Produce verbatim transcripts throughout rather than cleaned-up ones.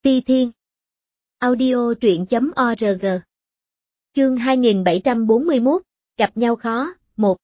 Ti Thiên. Audio truyện chấm org. Chương hai nghìn bảy trăm bốn mươi mốt, gặp nhau khó, một.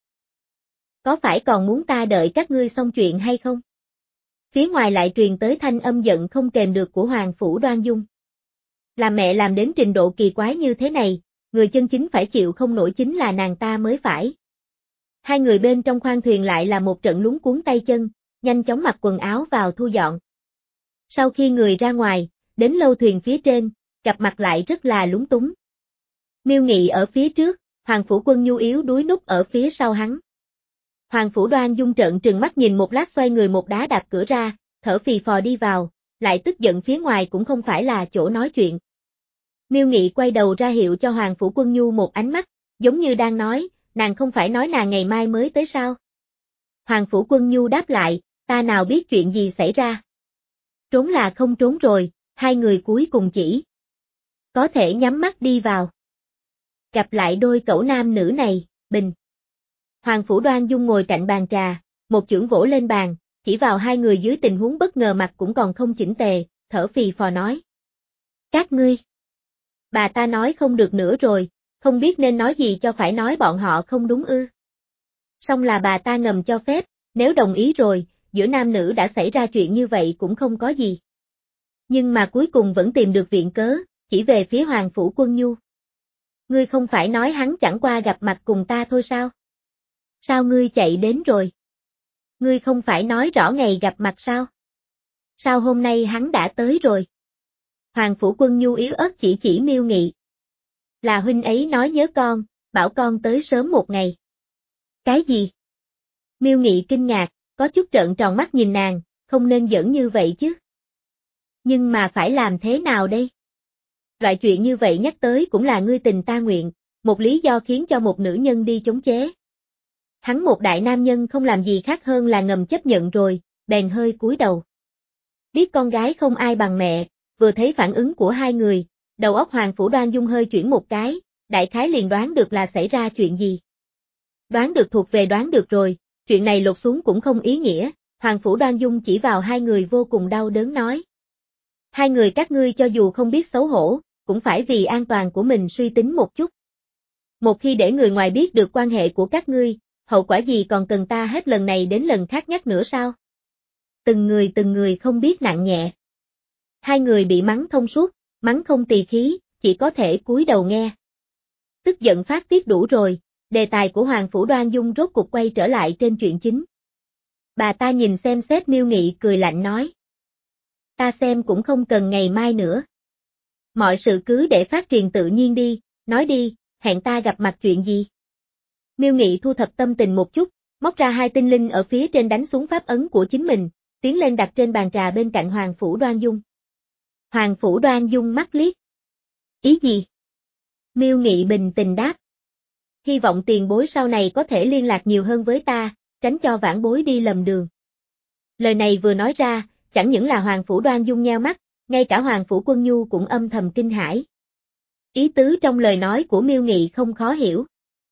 Có phải còn muốn ta đợi các ngươi xong chuyện hay không? Phía ngoài lại truyền tới thanh âm giận không kềm được của Hoàng Phủ Đoan Dung. Làm mẹ làm đến trình độ kỳ quái như thế này, người chân chính phải chịu không nổi chính là nàng ta mới phải. Hai người bên trong khoang thuyền lại là một trận luống cuống tay chân, nhanh chóng mặc quần áo vào thu dọn. Sau khi người ra ngoài, đến lâu thuyền phía trên, gặp mặt lại rất là lúng túng. Miêu Nghị ở phía trước, Hoàng Phủ Quân Nhu yếu đuối núp ở phía sau hắn. Hoàng Phủ Đoan Dung trợn trừng mắt nhìn một lát xoay người một đá đạp cửa ra, thở phì phò đi vào, lại tức giận phía ngoài cũng không phải là chỗ nói chuyện. Miêu Nghị quay đầu ra hiệu cho Hoàng Phủ Quân Nhu một ánh mắt, giống như đang nói, nàng không phải nói nàng ngày mai mới tới sao? Hoàng Phủ Quân Nhu đáp lại, ta nào biết chuyện gì xảy ra. Trốn là không trốn rồi, hai người cuối cùng chỉ có thể nhắm mắt đi vào. Gặp lại đôi cẩu nam nữ này, bình. Hoàng Phủ Đoan Dung ngồi cạnh bàn trà, một chưởng vỗ lên bàn, chỉ vào hai người dưới tình huống bất ngờ mặt cũng còn không chỉnh tề, thở phì phò nói. Các ngươi. Bà ta nói không được nữa rồi, không biết nên nói gì cho phải nói bọn họ không đúng ư. Song là bà ta ngầm cho phép, nếu đồng ý rồi, giữa nam nữ đã xảy ra chuyện như vậy cũng không có gì. Nhưng mà cuối cùng vẫn tìm được viện cớ, chỉ về phía Hoàng Phủ Quân Nhu. Ngươi không phải nói hắn chẳng qua gặp mặt cùng ta thôi sao? Sao ngươi chạy đến rồi? Ngươi không phải nói rõ ngày gặp mặt sao? Sao hôm nay hắn đã tới rồi? Hoàng Phủ Quân Nhu yếu ớt chỉ chỉ Miêu Nghị. Là huynh ấy nói nhớ con, bảo con tới sớm một ngày. Cái gì? Miêu Nghị kinh ngạc, có chút trợn tròn mắt nhìn nàng, không nên giỡn như vậy chứ. Nhưng mà phải làm thế nào đây? Loại chuyện như vậy nhắc tới cũng là ngươi tình ta nguyện, một lý do khiến cho một nữ nhân đi chống chế. Hắn một đại nam nhân không làm gì khác hơn là ngầm chấp nhận rồi, bèn hơi cúi đầu. Biết con gái không ai bằng mẹ, vừa thấy phản ứng của hai người, đầu óc Hoàng Phủ Đoan Dung hơi chuyển một cái, đại khái liền đoán được là xảy ra chuyện gì. Đoán được thuộc về đoán được rồi, chuyện này lột xuống cũng không ý nghĩa, Hoàng Phủ Đoan Dung chỉ vào hai người vô cùng đau đớn nói. Hai người các ngươi cho dù không biết xấu hổ, cũng phải vì an toàn của mình suy tính một chút. Một khi để người ngoài biết được quan hệ của các ngươi, hậu quả gì còn cần ta hết lần này đến lần khác nhắc nữa sao? Từng người từng người không biết nặng nhẹ. Hai người bị mắng thông suốt, mắng không tì khí, chỉ có thể cúi đầu nghe. Tức giận phát tiết đủ rồi, đề tài của Hoàng Phủ Đoan Dung rốt cục quay trở lại trên chuyện chính. Bà ta nhìn xem xét Miêu Nghị cười lạnh nói. Ta xem cũng không cần ngày mai nữa. Mọi sự cứ để phát triển tự nhiên đi, nói đi, hẹn ta gặp mặt chuyện gì? Miêu Nghị thu thập tâm tình một chút, móc ra hai tinh linh ở phía trên đánh xuống pháp ấn của chính mình, tiến lên đặt trên bàn trà bên cạnh Hoàng Phủ Đoan Dung. Hoàng Phủ Đoan Dung mắt liếc. Ý gì? Miêu Nghị bình tình đáp. Hy vọng tiền bối sau này có thể liên lạc nhiều hơn với ta, tránh cho vãn bối đi lầm đường. Lời này vừa nói ra, chẳng những là Hoàng Phủ Đoan Dung nheo mắt, ngay cả Hoàng Phủ Quân Nhu cũng âm thầm kinh hãi. Ý tứ trong lời nói của Miêu Nghị không khó hiểu.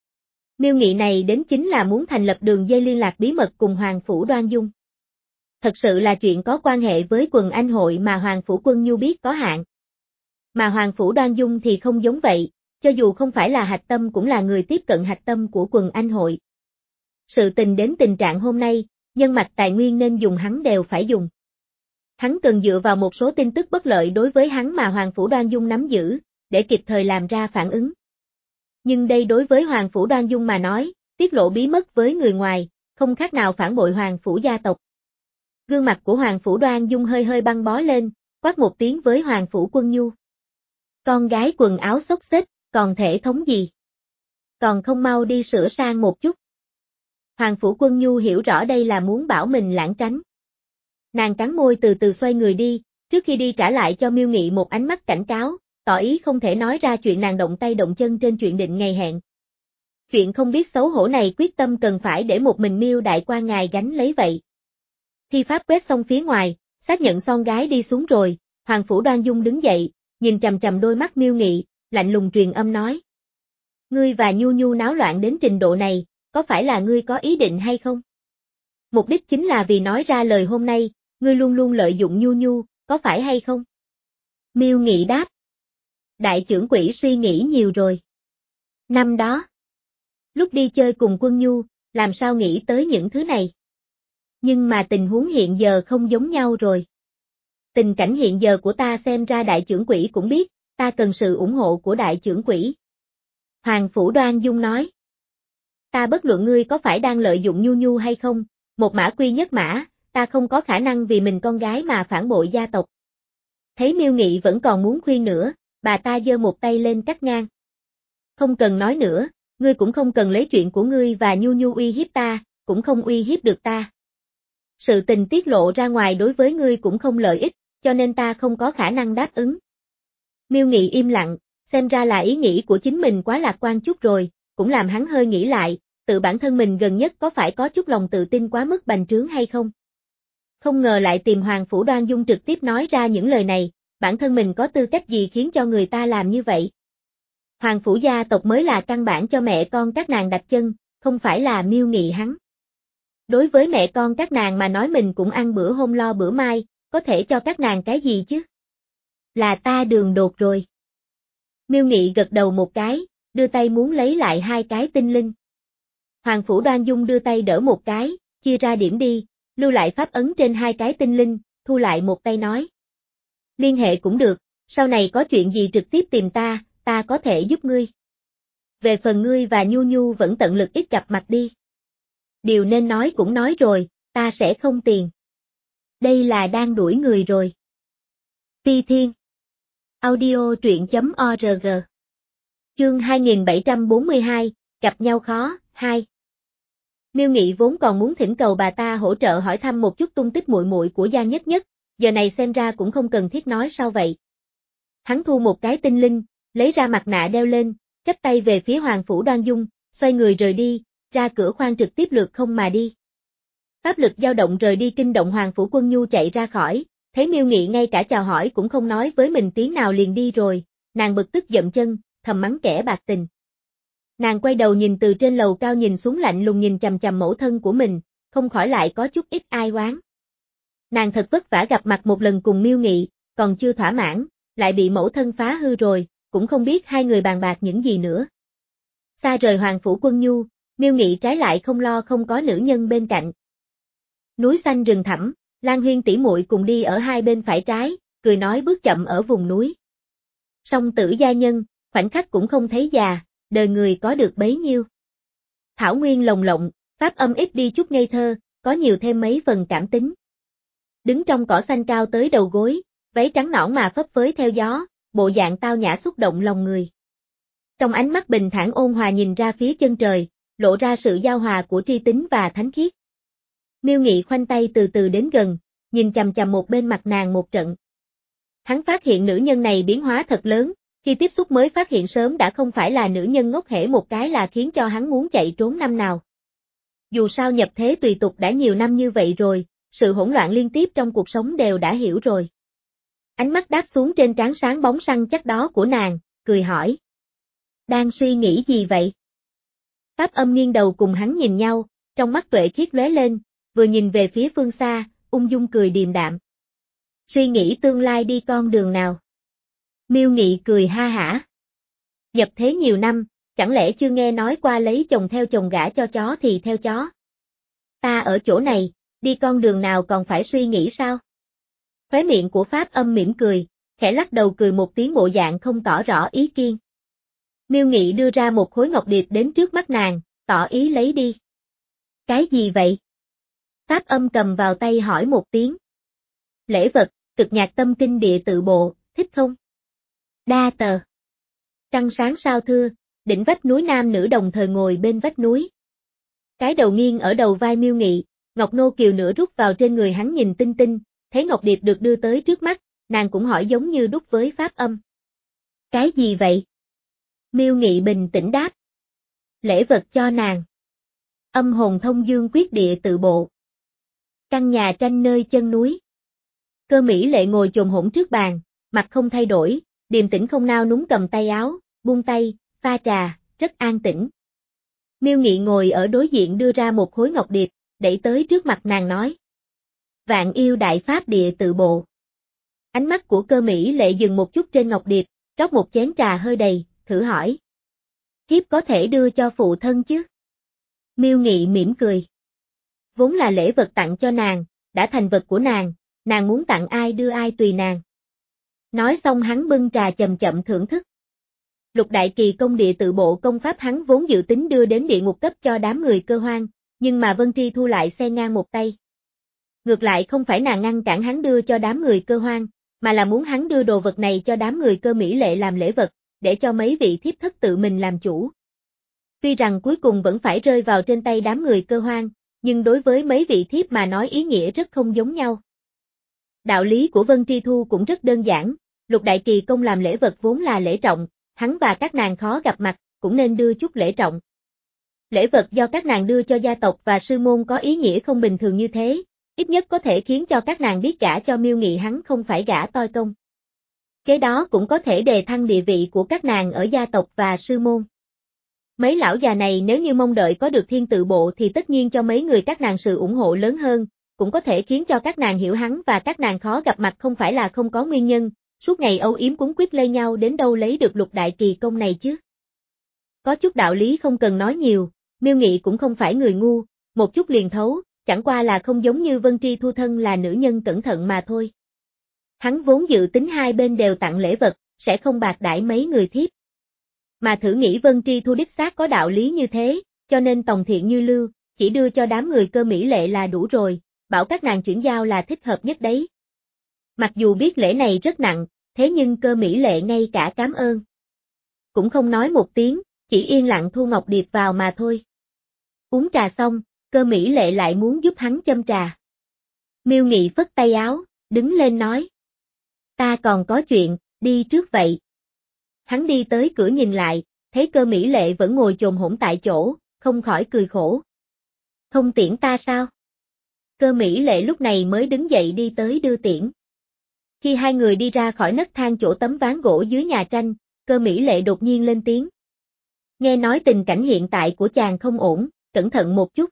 Miêu Nghị này đến chính là muốn thành lập đường dây liên lạc bí mật cùng Hoàng Phủ Đoan Dung. Thật sự là chuyện có quan hệ với quần anh hội mà Hoàng Phủ Quân Nhu biết có hạn. Mà Hoàng Phủ Đoan Dung thì không giống vậy, cho dù không phải là hạch tâm cũng là người tiếp cận hạch tâm của quần anh hội. Sự tình đến tình trạng hôm nay, nhân mạch tài nguyên nên dùng hắn đều phải dùng. Hắn cần dựa vào một số tin tức bất lợi đối với hắn mà Hoàng Phủ Đoan Dung nắm giữ, để kịp thời làm ra phản ứng. Nhưng đây đối với Hoàng Phủ Đoan Dung mà nói, tiết lộ bí mật với người ngoài, không khác nào phản bội Hoàng Phủ gia tộc. Gương mặt của Hoàng Phủ Đoan Dung hơi hơi băng bó lên, quát một tiếng với Hoàng Phủ Quân Nhu. Con gái quần áo xốc xếch, còn thể thống gì? Còn không mau đi sửa sang một chút. Hoàng Phủ Quân Nhu hiểu rõ đây là muốn bảo mình lảng tránh. Nàng cắn môi từ từ xoay người đi, trước khi đi trả lại cho Miêu Nghị một ánh mắt cảnh cáo, tỏ ý không thể nói ra chuyện nàng động tay động chân trên chuyện định ngày hẹn. Chuyện không biết xấu hổ này quyết tâm cần phải để một mình Miêu đại quan ngài gánh lấy vậy. Thi pháp quét xong phía ngoài, xác nhận son gái đi xuống rồi, Hoàng Phủ Đoan Dung đứng dậy, nhìn chằm chằm đôi mắt Miêu Nghị, lạnh lùng truyền âm nói. Ngươi và Nhu Nhu náo loạn đến trình độ này, có phải là ngươi có ý định hay không? Mục đích chính là vì nói ra lời hôm nay, ngươi luôn luôn lợi dụng Nhu Nhu, có phải hay không? Miêu Nghị đáp. Đại trưởng quỹ suy nghĩ nhiều rồi. Năm đó, lúc đi chơi cùng Quân Nhu, làm sao nghĩ tới những thứ này. Nhưng mà tình huống hiện giờ không giống nhau rồi. Tình cảnh hiện giờ của ta xem ra đại trưởng quỹ cũng biết, ta cần sự ủng hộ của đại trưởng quỹ. Hoàng Phủ Đoan Dung nói. Ta bất luận ngươi có phải đang lợi dụng Nhu Nhu hay không, một mã quy nhất mã, ta không có khả năng vì mình con gái mà phản bội gia tộc. Thấy Miêu Nghị vẫn còn muốn khuyên nữa, bà ta giơ một tay lên cắt ngang. Không cần nói nữa, ngươi cũng không cần lấy chuyện của ngươi và Nhu Nhu uy hiếp ta, cũng không uy hiếp được ta. Sự tình tiết lộ ra ngoài đối với ngươi cũng không lợi ích, cho nên ta không có khả năng đáp ứng. Miêu Nghị im lặng, xem ra là ý nghĩ của chính mình quá lạc quan chút rồi, cũng làm hắn hơi nghĩ lại, tự bản thân mình gần nhất có phải có chút lòng tự tin quá mức bành trướng hay không. Không ngờ lại tìm Hoàng Phủ Đoan Dung trực tiếp nói ra những lời này, bản thân mình có tư cách gì khiến cho người ta làm như vậy. Hoàng Phủ gia tộc mới là căn bản cho mẹ con các nàng đặt chân, không phải là Miêu Nghị hắn. Đối với mẹ con các nàng mà nói mình cũng ăn bữa hôm lo bữa mai, có thể cho các nàng cái gì chứ? Là ta đường đột rồi. Miêu Nghị gật đầu một cái, đưa tay muốn lấy lại hai cái tinh linh. Hoàng Phủ Đoan Dung đưa tay đỡ một cái, chia ra điểm đi, lưu lại pháp ấn trên hai cái tinh linh, thu lại một tay nói. Liên hệ cũng được, sau này có chuyện gì trực tiếp tìm ta, ta có thể giúp ngươi. Về phần ngươi và Nhu Nhu vẫn tận lực ít gặp mặt đi. Điều nên nói cũng nói rồi, ta sẽ không tiền. Đây là đang đuổi người rồi. Phi Thiên. Audio truyện chấm org. Chương hai nghìn bảy trăm bốn mươi hai, gặp nhau khó, hai. Miêu Nghị vốn còn muốn thỉnh cầu bà ta hỗ trợ hỏi thăm một chút tung tích muội muội của Giang Nhất Nhất, giờ này xem ra cũng không cần thiết nói sao vậy. Hắn thu một cái tinh linh, lấy ra mặt nạ đeo lên, chắp tay về phía Hoàng Phủ Đoan Dung, xoay người rời đi, ra cửa khoang trực tiếp lược không mà đi. Pháp lực dao động rời đi kinh động Hoàng Phủ Quân Nhu chạy ra khỏi, thấy Miêu Nghị ngay cả chào hỏi cũng không nói với mình tiếng nào liền đi rồi, nàng bực tức dậm chân, thầm mắng kẻ bạc tình. Nàng quay đầu nhìn từ trên lầu cao nhìn xuống lạnh lùng nhìn chằm chằm mẫu thân của mình, không khỏi lại có chút ít ai oán. Nàng thật vất vả gặp mặt một lần cùng Miêu Nghị, còn chưa thỏa mãn, lại bị mẫu thân phá hư rồi, cũng không biết hai người bàn bạc những gì nữa. Xa rời Hoàng Phủ Quân Nhu, Miêu Nghị trái lại không lo không có nữ nhân bên cạnh. Núi xanh rừng thẳm, Lan Huyên tỷ muội cùng đi ở hai bên phải trái, cười nói bước chậm ở vùng núi. Song tử gia nhân, khoảnh khắc cũng không thấy già, đời người có được bấy nhiêu. Thảo nguyên lồng lộng, pháp âm ít đi chút ngây thơ, có nhiều thêm mấy phần cảm tính. Đứng trong cỏ xanh cao tới đầu gối, váy trắng nõn mà phấp phới theo gió, bộ dạng tao nhã xúc động lòng người. Trong ánh mắt bình thản ôn hòa nhìn ra phía chân trời, lộ ra sự giao hòa của tri tính và thánh khiết. Miêu Nghị khoanh tay từ từ đến gần, nhìn chằm chằm một bên mặt nàng một trận. Hắn phát hiện nữ nhân này biến hóa thật lớn, khi tiếp xúc mới phát hiện sớm đã không phải là nữ nhân ngốc hễ một cái là khiến cho hắn muốn chạy trốn năm nào. Dù sao nhập thế tùy tục đã nhiều năm như vậy rồi, sự hỗn loạn liên tiếp trong cuộc sống đều đã hiểu rồi. Ánh mắt đáp xuống trên trán sáng bóng săn chắc đó của nàng, cười hỏi. Đang suy nghĩ gì vậy? Pháp âm nghiêng đầu cùng hắn nhìn nhau, trong mắt tuệ khiết lóe lên, vừa nhìn về phía phương xa, ung dung cười điềm đạm. Suy nghĩ tương lai đi con đường nào? Miêu Nghị cười ha hả. Nhập thế nhiều năm, chẳng lẽ chưa nghe nói qua lấy chồng theo chồng gả cho chó thì theo chó? Ta ở chỗ này, đi con đường nào còn phải suy nghĩ sao? Khóe miệng của Pháp âm mỉm cười, khẽ lắc đầu cười một tiếng bộ dạng không tỏ rõ ý kiên. Miêu Nghị đưa ra một khối ngọc điệp đến trước mắt nàng, tỏ ý lấy đi. Cái gì vậy? Pháp âm cầm vào tay hỏi một tiếng. Lễ vật, cực nhạc tâm kinh địa tự bộ, thích không? Đa tờ. Trăng sáng sao thưa, đỉnh vách núi nam nữ đồng thời ngồi bên vách núi. Cái đầu nghiêng ở đầu vai Miêu Nghị, ngọc nô kiều nửa rút vào trên người hắn nhìn tinh tinh, thấy ngọc điệp được đưa tới trước mắt, nàng cũng hỏi giống như đúc với Pháp âm. Cái gì vậy? Miêu Nghị bình tĩnh đáp. Lễ vật cho nàng. Âm hồn thông dương quyết địa tự bộ. Căn nhà tranh nơi chân núi. Cơ Mỹ Lệ ngồi chồm hổm trước bàn, mặt không thay đổi, điềm tĩnh không nao núng cầm tay áo, buông tay, pha trà, rất an tĩnh. Miêu Nghị ngồi ở đối diện đưa ra một khối ngọc điệp, đẩy tới trước mặt nàng nói. Vạn yêu đại pháp địa tự bộ. Ánh mắt của Cơ Mỹ Lệ dừng một chút trên ngọc điệp, rót một chén trà hơi đầy, thử hỏi. Thiếp có thể đưa cho phụ thân chứ? Miêu Nghị mỉm cười. Vốn là lễ vật tặng cho nàng, đã thành vật của nàng, nàng muốn tặng ai đưa ai tùy nàng. Nói xong hắn bưng trà chậm chậm thưởng thức. Lục đại kỳ công địa tự bộ công pháp hắn vốn dự tính đưa đến địa ngục cấp cho đám người Cơ Hoang, nhưng mà Vân Tri Thu lại xen ngang một tay. Ngược lại không phải nàng ngăn cản hắn đưa cho đám người Cơ Hoang, mà là muốn hắn đưa đồ vật này cho đám người Cơ Mỹ Lệ làm lễ vật, để cho mấy vị thiếp thất tự mình làm chủ. Tuy rằng cuối cùng vẫn phải rơi vào trên tay đám người Cơ Hoang, nhưng đối với mấy vị thiếp mà nói ý nghĩa rất không giống nhau. Đạo lý của Vân Tri Thu cũng rất đơn giản, lục đại kỳ công làm lễ vật vốn là lễ trọng, hắn và các nàng khó gặp mặt, cũng nên đưa chút lễ trọng. Lễ vật do các nàng đưa cho gia tộc và sư môn có ý nghĩa không bình thường như thế, ít nhất có thể khiến cho các nàng biết gả cho Miêu Nghị hắn không phải gả toi công. Kế đó cũng có thể đề thăng địa vị của các nàng ở gia tộc và sư môn. Mấy lão già này nếu như mong đợi có được thiên tự bộ thì tất nhiên cho mấy người các nàng sự ủng hộ lớn hơn, cũng có thể khiến cho các nàng hiểu hắn và các nàng khó gặp mặt không phải là không có nguyên nhân, suốt ngày âu yếm cuống quýt lây nhau đến đâu lấy được lục đại kỳ công này chứ. Có chút đạo lý không cần nói nhiều, Miêu Nghị cũng không phải người ngu, một chút liền thấu, chẳng qua là không giống như Vân Tri Thu thân là nữ nhân cẩn thận mà thôi. Hắn vốn dự tính hai bên đều tặng lễ vật, sẽ không bạc đãi mấy người thiếp. Mà thử nghĩ Vân Tri Thu đích xác có đạo lý như thế, cho nên tòng thiện như lưu, chỉ đưa cho đám người Cơ Mỹ Lệ là đủ rồi, bảo các nàng chuyển giao là thích hợp nhất đấy. Mặc dù biết lễ này rất nặng, thế nhưng Cơ Mỹ Lệ ngay cả cảm ơn cũng không nói một tiếng, chỉ yên lặng thu ngọc điệp vào mà thôi. Uống trà xong, Cơ Mỹ Lệ lại muốn giúp hắn châm trà. Miêu Nghị phất tay áo, đứng lên nói. Ta còn có chuyện, đi trước vậy. Hắn đi tới cửa nhìn lại, thấy Cơ Mỹ Lệ vẫn ngồi chồm hổm tại chỗ, không khỏi cười khổ. Không tiễn ta sao? Cơ Mỹ Lệ lúc này mới đứng dậy đi tới đưa tiễn. Khi hai người đi ra khỏi nấc thang chỗ tấm ván gỗ dưới nhà tranh, Cơ Mỹ Lệ đột nhiên lên tiếng. Nghe nói tình cảnh hiện tại của chàng không ổn, cẩn thận một chút.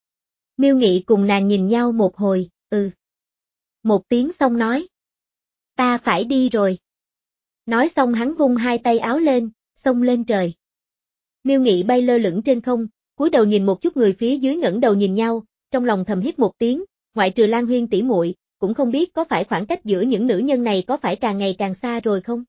Miêu Nghị cùng nàng nhìn nhau một hồi, ừ. Một tiếng xong nói. Ta phải đi rồi. Nói xong hắn vung hai tay áo lên, xông lên trời. Miêu Nghị bay lơ lửng trên không, cúi đầu nhìn một chút người phía dưới ngẩng đầu nhìn nhau, trong lòng thầm hít một tiếng, ngoại trừ Lan Huyên tỷ muội, cũng không biết có phải khoảng cách giữa những nữ nhân này có phải càng ngày càng xa rồi không?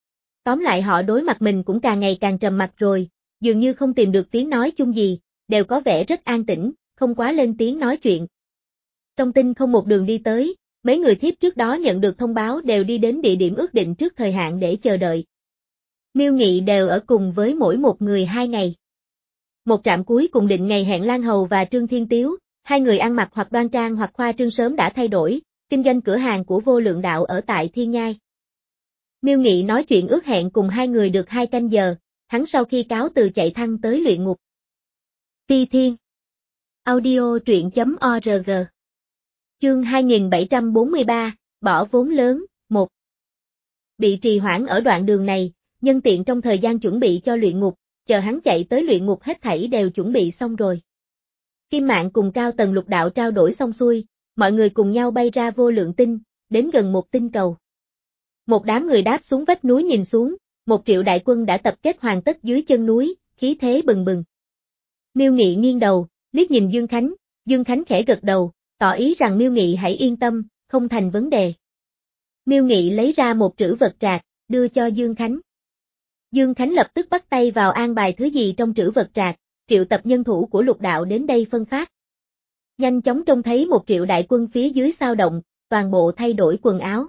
Tóm lại họ đối mặt mình cũng càng ngày càng trầm mặc rồi, dường như không tìm được tiếng nói chung gì, đều có vẻ rất an tĩnh, không quá lên tiếng nói chuyện. Trong tinh không một đường đi tới, mấy người thiếp trước đó nhận được thông báo đều đi đến địa điểm ước định trước thời hạn để chờ đợi. Miêu Nghị đều ở cùng với mỗi một người hai ngày. Một trạm cuối cùng định ngày hẹn Lan Hầu và Trương Thiên Tiếu, hai người ăn mặc hoặc đoan trang hoặc khoa trương sớm đã thay đổi, kinh doanh cửa hàng của Vô Lượng Đạo ở tại Thiên Nhai. Miêu Nghị nói chuyện ước hẹn cùng hai người được hai canh giờ, hắn sau khi cáo từ chạy thăng tới luyện ngục. Phi Thiên Audio truyện chấm org Chương hai nghìn bảy trăm bốn mươi ba, bỏ vốn lớn, một. Bị trì hoãn ở đoạn đường này, nhân tiện trong thời gian chuẩn bị cho luyện ngục, chờ hắn chạy tới luyện ngục hết thảy đều chuẩn bị xong rồi. Kim Mạn cùng Cao Tần Lục Đạo trao đổi xong xuôi, mọi người cùng nhau bay ra Vô Lượng Tinh, đến gần một tinh cầu. Một đám người đáp xuống vách núi nhìn xuống, một triệu đại quân đã tập kết hoàn tất dưới chân núi, khí thế bừng bừng. Miêu Nghị nghiêng đầu, liếc nhìn Dương Khánh, Dương Khánh khẽ gật đầu, tỏ ý rằng Miêu Nghị hãy yên tâm, không thành vấn đề. Miêu Nghị lấy ra một trữ vật trạc, đưa cho Dương Khánh. Dương Khánh lập tức bắt tay vào an bài thứ gì trong trữ vật trạc, triệu tập nhân thủ của Lục Đạo đến đây phân phát. Nhanh chóng trông thấy một triệu đại quân phía dưới sao động, toàn bộ thay đổi quần áo.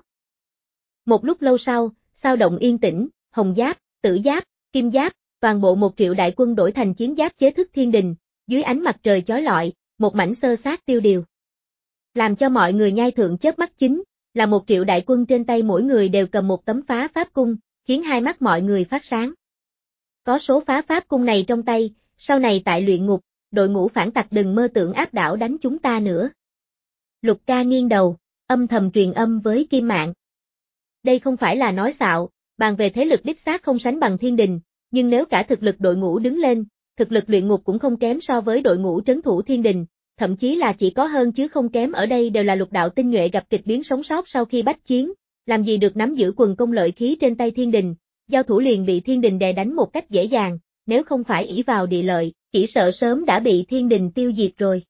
Một lúc lâu sau, sao động yên tĩnh, hồng giáp, tử giáp, kim giáp, toàn bộ một triệu đại quân đổi thành chiến giáp chế thức thiên đình, dưới ánh mặt trời chói lọi, một mảnh sơ sát tiêu điều. Làm cho mọi người nhai thượng chớp mắt chính, là một triệu đại quân trên tay mỗi người đều cầm một tấm phá pháp cung, khiến hai mắt mọi người phát sáng. Có số phá pháp cung này trong tay, sau này tại luyện ngục, đội ngũ phản tặc đừng mơ tưởng áp đảo đánh chúng ta nữa. Lục Ca nghiêng đầu, âm thầm truyền âm với Kim Mạn. Đây không phải là nói xạo, bàn về thế lực đích xác không sánh bằng thiên đình, nhưng nếu cả thực lực đội ngũ đứng lên, thực lực luyện ngục cũng không kém so với đội ngũ trấn thủ thiên đình, thậm chí là chỉ có hơn chứ không kém. Ở đây đều là Lục Đạo tinh nhuệ gặp kịch biến sống sót sau khi bách chiến, làm gì được nắm giữ quần công lợi khí trên tay thiên đình, giao thủ liền bị thiên đình đè đánh một cách dễ dàng, nếu không phải ỷ vào địa lợi, chỉ sợ sớm đã bị thiên đình tiêu diệt rồi.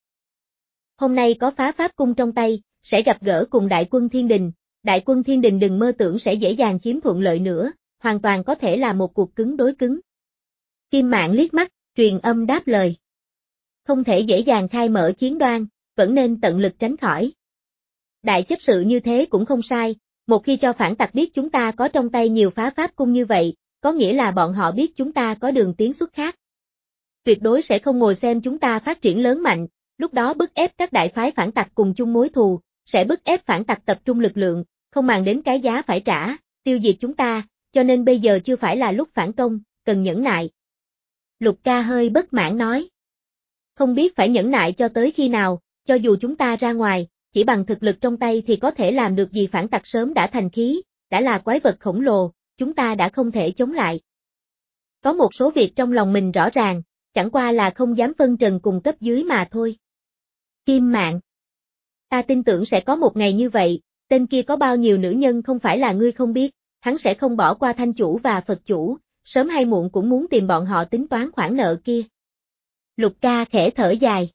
Hôm nay có phá pháp cung trong tay, sẽ gặp gỡ cùng đại quân thiên đình, đại quân thiên đình đừng mơ tưởng sẽ dễ dàng chiếm thuận lợi nữa, hoàn toàn có thể là một cuộc cứng đối cứng. Kim Mạn liếc mắt, truyền âm đáp lời. Không thể dễ dàng khai mở chiến đoan, vẫn nên tận lực tránh khỏi. Đại chấp sự như thế cũng không sai, một khi cho phản tặc biết chúng ta có trong tay nhiều phá pháp cung như vậy, có nghĩa là bọn họ biết chúng ta có đường tiến xuất khác. Tuyệt đối sẽ không ngồi xem chúng ta phát triển lớn mạnh, lúc đó bức ép các đại phái phản tặc cùng chung mối thù, sẽ bức ép phản tặc tập trung lực lượng, không màng đến cái giá phải trả, tiêu diệt chúng ta, cho nên bây giờ chưa phải là lúc phản công, cần nhẫn nại. Lục ca hơi bất mãn nói. Không biết phải nhẫn nại cho tới khi nào, cho dù chúng ta ra ngoài, chỉ bằng thực lực trong tay thì có thể làm được gì, phản tặc sớm đã thành khí, đã là quái vật khổng lồ, chúng ta đã không thể chống lại. Có một số việc trong lòng mình rõ ràng, chẳng qua là không dám phân trần cùng cấp dưới mà thôi. Kim Mạn. Ta tin tưởng sẽ có một ngày như vậy, tên kia có bao nhiêu nữ nhân không phải là ngươi không biết, hắn sẽ không bỏ qua Thanh Chủ và Phật Chủ, sớm hay muộn cũng muốn tìm bọn họ tính toán khoản nợ kia. Lục ca khẽ thở dài.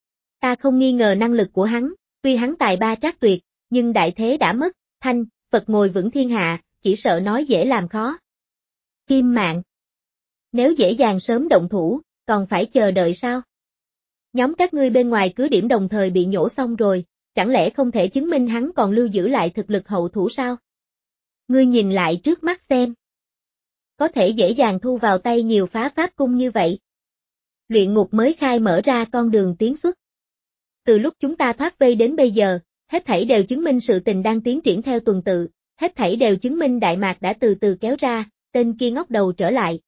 Ta không nghi ngờ năng lực của hắn, tuy hắn tài ba trác tuyệt, nhưng đại thế đã mất, Thanh, Phật ngồi vững thiên hạ, chỉ sợ nói dễ làm khó. Kim Mạn. Nếu dễ dàng sớm động thủ, còn phải chờ đợi sao? Nhóm các ngươi bên ngoài cứ điểm đồng thời bị nhổ xong rồi, chẳng lẽ không thể chứng minh hắn còn lưu giữ lại thực lực hậu thủ sao? Ngươi nhìn lại trước mắt xem. Có thể dễ dàng thu vào tay nhiều phá pháp cung như vậy. Luyện ngục mới khai mở ra con đường tiến xuất. Từ lúc chúng ta thoát vây đến bây giờ, hết thảy đều chứng minh sự tình đang tiến triển theo tuần tự, hết thảy đều chứng minh Đại Mạc đã từ từ kéo ra, tên kia ngóc đầu trở lại.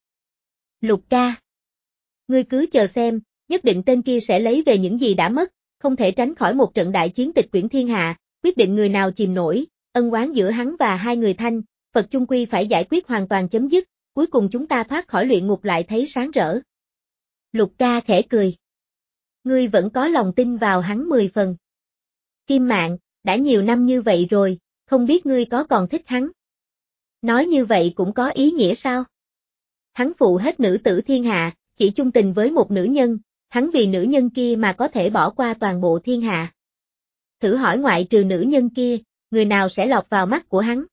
Lục ca. Ngươi cứ chờ xem, nhất định tên kia sẽ lấy về những gì đã mất, không thể tránh khỏi một trận đại chiến tịch quyển thiên hạ, quyết định người nào chìm nổi, ân oán giữa hắn và hai người Thanh, Phật chung quy phải giải quyết hoàn toàn chấm dứt, cuối cùng chúng ta thoát khỏi luyện ngục lại thấy sáng rỡ. Lục ca khẽ cười. Ngươi vẫn có lòng tin vào hắn mười phần. Kim Mạn, đã nhiều năm như vậy rồi, không biết ngươi có còn thích hắn. Nói như vậy cũng có ý nghĩa sao? Hắn phụ hết nữ tử thiên hạ, chỉ chung tình với một nữ nhân, hắn vì nữ nhân kia mà có thể bỏ qua toàn bộ thiên hạ. Thử hỏi ngoại trừ nữ nhân kia, người nào sẽ lọt vào mắt của hắn?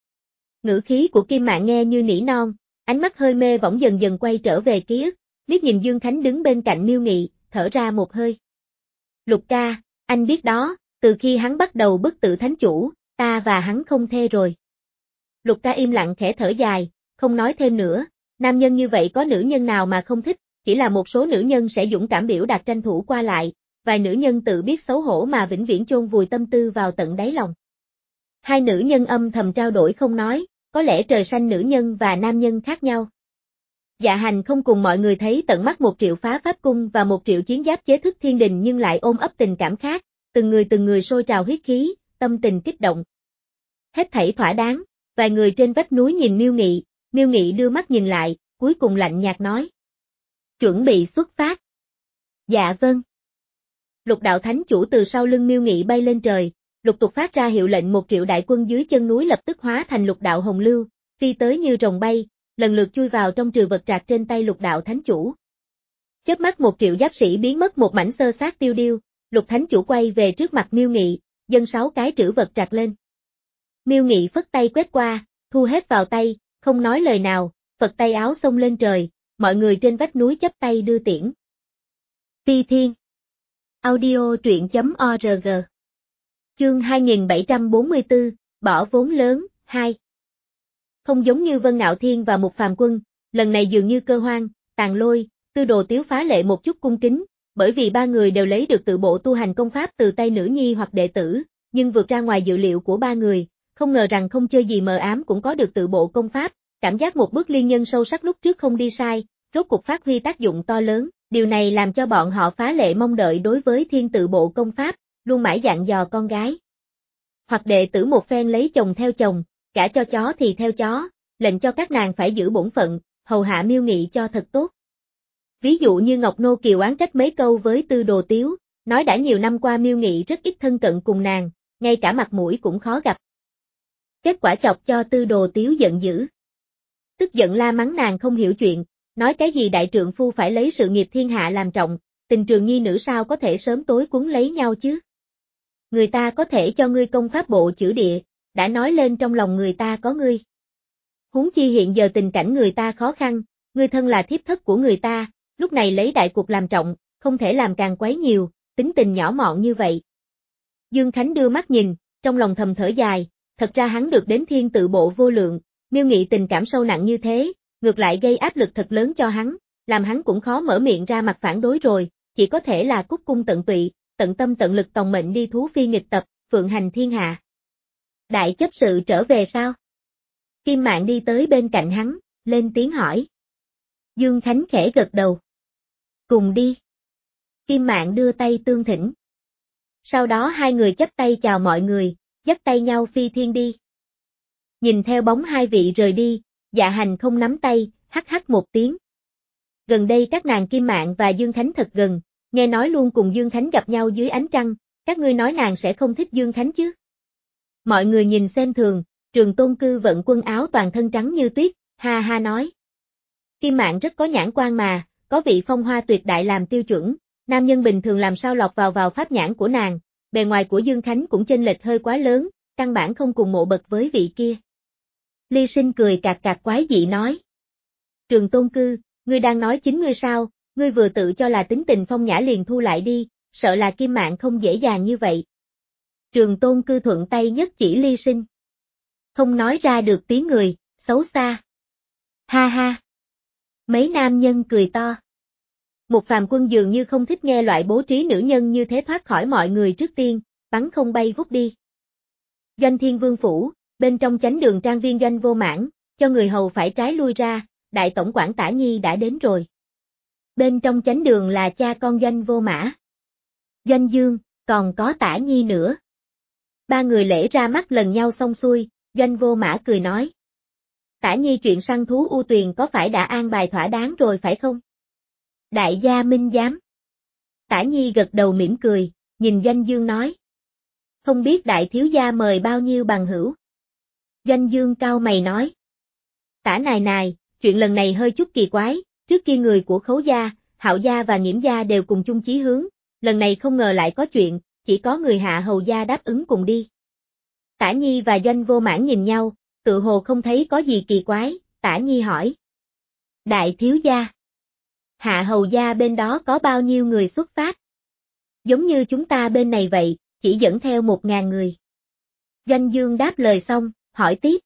Ngữ khí của Kim Mạn nghe như nỉ non, ánh mắt hơi mê võng dần dần quay trở về ký ức, liếc nhìn Dương Khánh đứng bên cạnh Miêu Nghị, thở ra một hơi. Lục ca, anh biết đó, từ khi hắn bắt đầu bức tử thánh chủ, ta và hắn không thê rồi. Lục ca im lặng khẽ thở dài, không nói thêm nữa, nam nhân như vậy có nữ nhân nào mà không thích, chỉ là một số nữ nhân sẽ dũng cảm biểu đạt tranh thủ qua lại, vài nữ nhân tự biết xấu hổ mà vĩnh viễn chôn vùi tâm tư vào tận đáy lòng. Hai nữ nhân âm thầm trao đổi không nói, có lẽ trời xanh nữ nhân và nam nhân khác nhau. Dạ Hành không cùng mọi người thấy tận mắt một triệu phá pháp cung và một triệu chiến giáp chế thức thiên đình nhưng lại ôm ấp tình cảm khác, từng người từng người sôi trào huyết khí, tâm tình kích động. Hết thảy thỏa đáng, vài người trên vách núi nhìn Miêu Nghị, Miêu Nghị đưa mắt nhìn lại, cuối cùng lạnh nhạt nói. Chuẩn bị xuất phát. Dạ vâng. Lục đạo thánh chủ từ sau lưng Miêu Nghị bay lên trời, lục tục phát ra hiệu lệnh một triệu đại quân dưới chân núi lập tức hóa thành lục đạo hồng lưu, phi tới như rồng bay, lần lượt chui vào trong trừ vật trạc trên tay lục đạo thánh chủ. Chớp mắt một triệu giáp sĩ biến mất một mảnh sơ sát tiêu điêu, lục thánh chủ quay về trước mặt Miêu Nghị, dâng sáu cái trữ vật trạc lên. Miêu Nghị phất tay quét qua, thu hết vào tay, không nói lời nào, phật tay áo xông lên trời, mọi người trên vách núi chắp tay đưa tiễn. Phi Thiên. Audio truyện chấm org. Chương hai nghìn bảy trăm bốn mươi tư, bỏ vốn lớn, hai. Không giống như Vân Ngạo Thiên và Mục Phàm Quân, lần này dường như Cơ Hoan, Tàn Lôi, Tư Đồ Tiếu phá lệ một chút cung kính, bởi vì ba người đều lấy được tự bộ tu hành công pháp từ tay nữ nhi hoặc đệ tử, nhưng vượt ra ngoài dự liệu của ba người, không ngờ rằng không chơi gì mờ ám cũng có được tự bộ công pháp, cảm giác một bước liên nhân sâu sắc lúc trước không đi sai, rốt cuộc phát huy tác dụng to lớn, điều này làm cho bọn họ phá lệ mong đợi đối với thiên tự bộ công pháp, luôn mãi dặn dò con gái. Hoặc đệ tử một phen lấy chồng theo chồng, gả cho chó thì theo chó, lệnh cho các nàng phải giữ bổn phận, hầu hạ Miêu Nghị cho thật tốt. Ví dụ như Ngọc Nô Kiều oán trách mấy câu với Tư Đồ Tiếu, nói đã nhiều năm qua Miêu Nghị rất ít thân cận cùng nàng, ngay cả mặt mũi cũng khó gặp. Kết quả chọc cho Tư Đồ Tiếu giận dữ. Tức giận la mắng nàng không hiểu chuyện, nói cái gì đại trượng phu phải lấy sự nghiệp thiên hạ làm trọng, tình trường nhi nữ sao có thể sớm tối cuốn lấy nhau chứ. Người ta có thể cho ngươi công pháp bộ chữ địa, đã nói lên trong lòng người ta có ngươi. Huống chi hiện giờ tình cảnh người ta khó khăn, ngươi thân là thiếp thất của người ta, lúc này lấy đại cuộc làm trọng, không thể làm càng quấy nhiều, tính tình nhỏ mọn như vậy. Dương Khánh đưa mắt nhìn, trong lòng thầm thở dài, thật ra hắn được đến thiên tự bộ vô lượng, Miêu Nghị tình cảm sâu nặng như thế, ngược lại gây áp lực thật lớn cho hắn, làm hắn cũng khó mở miệng ra mặt phản đối rồi, chỉ có thể là cúc cung tận tụy, tận tâm tận lực tòng mệnh đi thú phi nghịch tập, phượng hành thiên hạ. Đại chấp sự trở về sao? Kim Mạn đi tới bên cạnh hắn, lên tiếng hỏi. Dương Khánh khẽ gật đầu. Cùng đi. Kim Mạn đưa tay tương thỉnh. Sau đó hai người chắp tay chào mọi người, dắt tay nhau phi thiên đi. Nhìn theo bóng hai vị rời đi, Dạ Hành không nắm tay, hắc hắc một tiếng. Gần đây các nàng Kim Mạn và Dương Khánh thật gần, nghe nói luôn cùng Dương Khánh gặp nhau dưới ánh trăng, các ngươi nói nàng sẽ không thích Dương Khánh chứ? Mọi người nhìn xem thường, Trường Tôn Cư vận quân áo toàn thân trắng như tuyết, ha ha nói. Kim Mạn rất có nhãn quan mà, có vị phong hoa tuyệt đại làm tiêu chuẩn, nam nhân bình thường làm sao lọt vào vào pháp nhãn của nàng, bề ngoài của Dương Khánh cũng chênh lệch hơi quá lớn, căn bản không cùng mộ bậc với vị kia. Ly Sinh cười cạc cạc quái dị nói. Trường Tôn Cư, ngươi đang nói chính ngươi sao, ngươi vừa tự cho là tính tình phong nhã liền thu lại đi, sợ là Kim Mạn không dễ dàng như vậy. Trường Tôn Cư thuận tay nhất chỉ Ly Sinh. Không nói ra được tiếng người, xấu xa. Ha ha. Mấy nam nhân cười to. Một phàm quân dường như không thích nghe loại bố trí nữ nhân như thế thoát khỏi mọi người trước tiên, bắn không bay vút đi. Doanh Thiên Vương Phủ, bên trong chánh đường trang viên Doanh Vô Mãn, cho người hầu phải trái lui ra, đại tổng quản Tả Nhi đã đến rồi. Bên trong chánh đường là cha con Doanh Vô Mã. Doanh Dương, còn có Tả Nhi nữa. Ba người lễ ra mắt lần nhau xong xuôi, Doanh Vô Mã cười nói. Tả Nhi chuyện săn thú U Tuyền có phải đã an bài thỏa đáng rồi phải không? Đại gia minh giám. Tả Nhi gật đầu mỉm cười, nhìn Doanh Dương nói. Không biết đại thiếu gia mời bao nhiêu bằng hữu? Doanh Dương cao mày nói. Tả nài nài, chuyện lần này hơi chút kỳ quái, trước kia người của Khấu gia, Hạo gia và Nghiễm gia đều cùng chung chí hướng, lần này không ngờ lại có chuyện, chỉ có người Hạ Hầu gia đáp ứng cùng đi. Tả Nhi và Doanh Vô Mãn nhìn nhau, tự hồ không thấy có gì kỳ quái, Tả Nhi hỏi. Đại thiếu gia. Hạ Hầu gia bên đó có bao nhiêu người xuất phát? Giống như chúng ta bên này vậy, chỉ dẫn theo một ngàn người. Doanh Dương đáp lời xong, hỏi tiếp.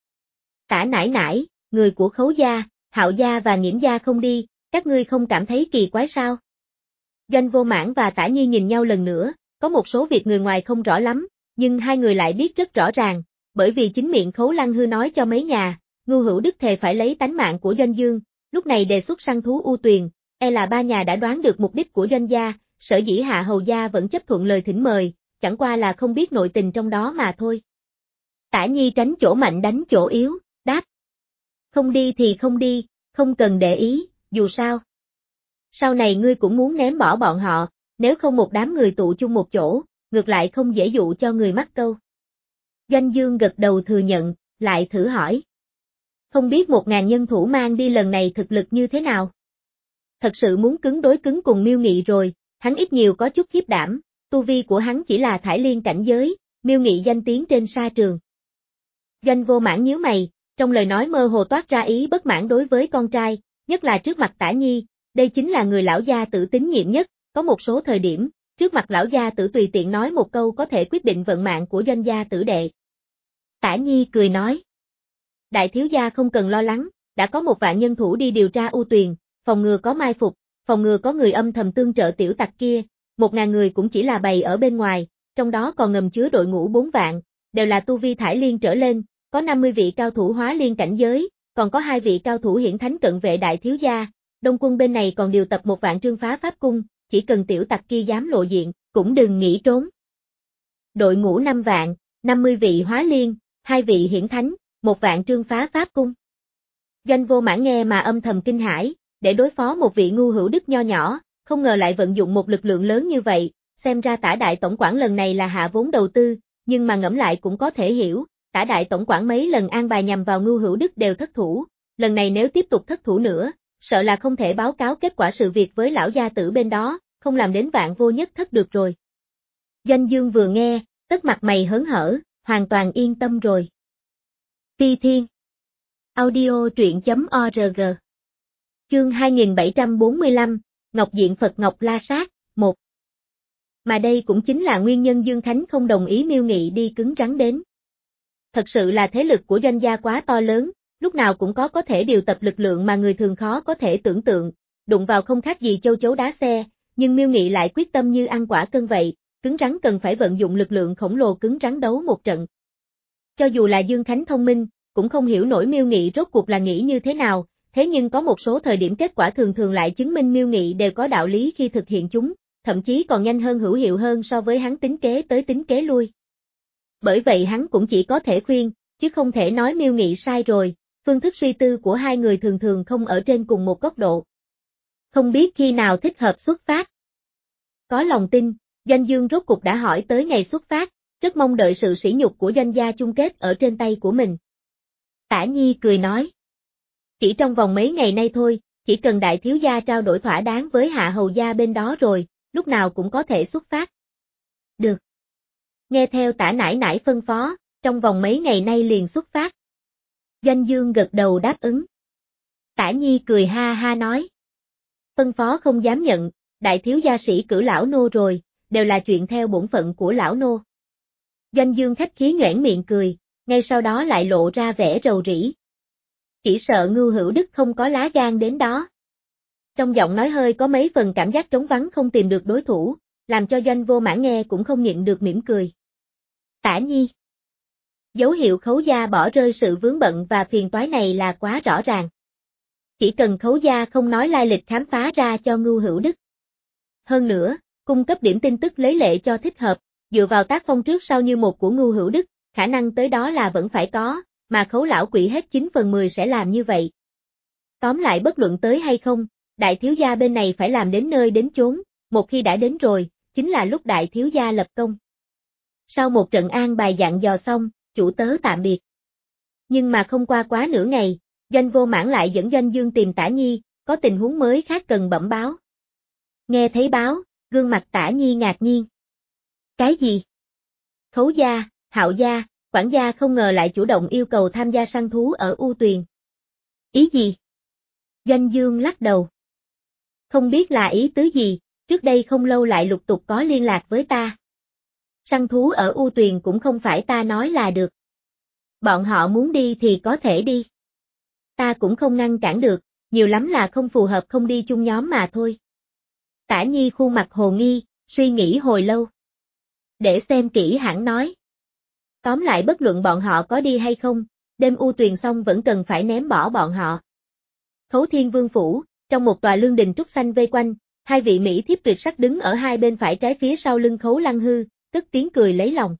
Tả nải nải, người của Khấu gia, Hạo gia và Nghiễm gia không đi, các ngươi không cảm thấy kỳ quái sao? Doanh Vô Mãn và Tả Nhi nhìn nhau lần nữa, có một số việc người ngoài không rõ lắm, nhưng hai người lại biết rất rõ ràng, bởi vì chính miệng Khấu Lăng Hư nói cho mấy nhà, Ngưu Hữu Đức thề phải lấy tánh mạng của Doanh Dương, lúc này đề xuất săn thú U Tuyền, e là ba nhà đã đoán được mục đích của Doanh gia, sở dĩ Hạ Hầu gia vẫn chấp thuận lời thỉnh mời, chẳng qua là không biết nội tình trong đó mà thôi. Tả Nhi tránh chỗ mạnh đánh chỗ yếu, đáp. Không đi thì không đi, không cần để ý, dù sao. Sau này ngươi cũng muốn ném bỏ bọn họ, nếu không một đám người tụ chung một chỗ, ngược lại không dễ dụ cho người mắc câu. Doanh Dương gật đầu thừa nhận, lại thử hỏi. Không biết một ngàn nhân thủ mang đi lần này thực lực như thế nào? Thật sự muốn cứng đối cứng cùng Miêu Nghị rồi, hắn ít nhiều có chút khiếp đảm, tu vi của hắn chỉ là thải liên cảnh giới, Miêu Nghị danh tiếng trên sa trường. Doanh Vô Mãn nhíu mày, trong lời nói mơ hồ toát ra ý bất mãn đối với con trai, nhất là trước mặt Tả Nhi, đây chính là người lão gia tử tín nhiệm nhất, có một số thời điểm, trước mặt lão gia tử tùy tiện nói một câu có thể quyết định vận mạng của Doanh gia tử đệ. Tả Nhi cười nói. Đại thiếu gia không cần lo lắng, đã có một vạn nhân thủ đi điều tra U Tuyền, phòng ngừa có mai phục, phòng ngừa có người âm thầm tương trợ tiểu tặc kia, một ngàn người cũng chỉ là bày ở bên ngoài, trong đó còn ngầm chứa đội ngũ bốn vạn, đều là tu vi thải liên trở lên, có năm mươi vị cao thủ hóa liên cảnh giới, còn có hai vị cao thủ hiển thánh cận vệ đại thiếu gia, Đông quân bên này còn điều tập một vạn trương phá pháp cung, chỉ cần tiểu tặc kia dám lộ diện, cũng đừng nghĩ trốn. Đội ngũ năm vạn, năm mươi vị hóa liên, hai vị hiển thánh, một vạn trương phá pháp cung. Doanh Vô Mãn nghe mà âm thầm kinh hãi, để đối phó một vị Ngưu Hữu Đức nho nhỏ, không ngờ lại vận dụng một lực lượng lớn như vậy, xem ra Tả đại tổng quản lần này là hạ vốn đầu tư, nhưng mà ngẫm lại cũng có thể hiểu, Tả đại tổng quản mấy lần an bài nhằm vào Ngưu Hữu Đức đều thất thủ, lần này nếu tiếp tục thất thủ nữa, sợ là không thể báo cáo kết quả sự việc với lão gia tử bên đó, không làm đến vạn vô nhất thất được rồi. Doanh Dương vừa nghe, tất mặt mày hớn hở, hoàn toàn yên tâm rồi. Phi Thiên Audio truyện.org Chương hai nghìn bảy trăm bốn mươi lăm, Ngọc Diện Phật Ngọc La Sát, một. Mà đây cũng chính là nguyên nhân Dương Khánh không đồng ý Miêu Nghị đi cứng rắn đến. Thật sự là thế lực của doanh gia quá to lớn, lúc nào cũng có có thể điều tập lực lượng mà người thường khó có thể tưởng tượng, đụng vào không khác gì châu chấu đá xe, nhưng Miêu Nghị lại quyết tâm như ăn quả cân vậy, cứng rắn cần phải vận dụng lực lượng khổng lồ cứng rắn đấu một trận. Cho dù là Dương Khánh thông minh, cũng không hiểu nổi Miêu Nghị rốt cuộc là nghĩ như thế nào, thế nhưng có một số thời điểm kết quả thường thường lại chứng minh Miêu Nghị đều có đạo lý khi thực hiện chúng, thậm chí còn nhanh hơn hữu hiệu hơn so với hắn tính kế tới tính kế lui. Bởi vậy hắn cũng chỉ có thể khuyên, chứ không thể nói Miêu Nghị sai rồi, phương thức suy tư của hai người thường thường không ở trên cùng một góc độ. Không biết khi nào thích hợp xuất phát. Có lòng tin, Doanh Dương rốt cục đã hỏi tới ngày xuất phát, rất mong đợi sự sỉ nhục của doanh gia chung kết ở trên tay của mình. Tả Nhi cười nói. Chỉ trong vòng mấy ngày nay thôi, chỉ cần đại thiếu gia trao đổi thỏa đáng với hạ hầu gia bên đó rồi, lúc nào cũng có thể xuất phát. Được. Nghe theo tả nải nải phân phó, trong vòng mấy ngày nay liền xuất phát. Doanh Dương gật đầu đáp ứng. Tả Nhi cười ha ha nói. Phân phó không dám nhận, đại thiếu gia sĩ cử lão nô rồi, đều là chuyện theo bổn phận của lão nô. Doanh Dương khách khí nhoẻn miệng cười, ngay sau đó lại lộ ra vẻ rầu rĩ. Chỉ sợ Ngưu Hữu Đức không có lá gan đến đó. Trong giọng nói hơi có mấy phần cảm giác trống vắng không tìm được đối thủ, làm cho Doanh Vô Mãn nghe cũng không nhịn được mỉm cười. Tả Nhi. Dấu hiệu Khấu gia bỏ rơi sự vướng bận và phiền toái này là quá rõ ràng. Chỉ cần Khấu gia không nói lai lịch khám phá ra cho Ngưu Hữu Đức. Hơn nữa, cung cấp điểm tin tức lấy lệ cho thích hợp, dựa vào tác phong trước sau như một của Ngưu Hữu Đức, khả năng tới đó là vẫn phải có, mà Khấu lão quỷ hết chín phần mười sẽ làm như vậy. Tóm lại bất luận tới hay không, đại thiếu gia bên này phải làm đến nơi đến chốn, một khi đã đến rồi, chính là lúc đại thiếu gia lập công. Sau một trận an bài dặn dò xong, chủ tớ tạm biệt. Nhưng mà không qua quá nửa ngày, Doanh Vô Mãn lại dẫn Doanh Dương tìm Tả Nhi, có tình huống mới khác cần bẩm báo. Nghe thấy báo, gương mặt Tả Nhi ngạc nhiên. Cái gì? Khấu gia, Hạo gia, quản gia không ngờ lại chủ động yêu cầu tham gia săn thú ở U Tuyền. Ý gì? Doanh Dương lắc đầu. Không biết là ý tứ gì, trước đây không lâu lại lục tục có liên lạc với ta. Săn thú ở U Tuyền cũng không phải ta nói là được. Bọn họ muốn đi thì có thể đi. Ta cũng không ngăn cản được, nhiều lắm là không phù hợp không đi chung nhóm mà thôi. Tả Nhi khuôn mặt hồ nghi, suy nghĩ hồi lâu. Để xem kỹ hẳn nói. Tóm lại bất luận bọn họ có đi hay không, đêm U Tuyền xong vẫn cần phải ném bỏ bọn họ. Khấu Thiên Vương phủ, trong một tòa lương đình trúc xanh vây quanh, hai vị mỹ thiếp tuyệt sắc đứng ở hai bên phải trái phía sau lưng Khấu Lăng Hư, tức tiếng cười lấy lòng.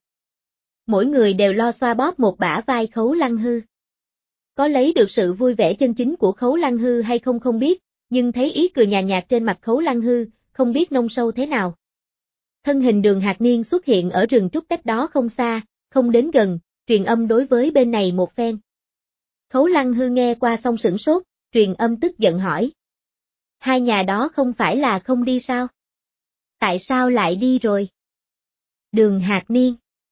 Mỗi người đều lo xoa bóp một bả vai Khấu Lăng Hư. Có lấy được sự vui vẻ chân chính của Khấu Lăng Hư hay không không biết, nhưng thấy ý cười nhàn nhạt trên mặt Khấu Lăng Hư, không biết nông sâu thế nào. Thân hình Đường Hạc Niên xuất hiện ở rừng trúc cách đó không xa, không đến gần, truyền âm đối với bên này một phen. Khấu Lăng Hư nghe qua xong sửng sốt, truyền âm tức giận hỏi. Hai nhà đó không phải là không đi sao? Tại sao lại đi rồi? Đường Hạc Niên.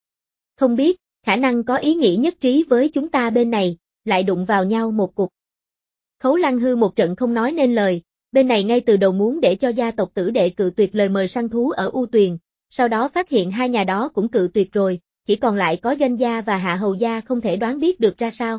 Không biết, khả năng có ý nghĩ nhất trí với chúng ta bên này, lại đụng vào nhau một cục. Khấu Lăng Hư một trận không nói nên lời, bên này ngay từ đầu muốn để cho gia tộc tử đệ cự tuyệt lời mời săn thú ở U Tuyền, sau đó phát hiện hai nhà đó cũng cự tuyệt rồi, chỉ còn lại có Doanh gia và Hạ Hầu gia không thể đoán biết được ra sao.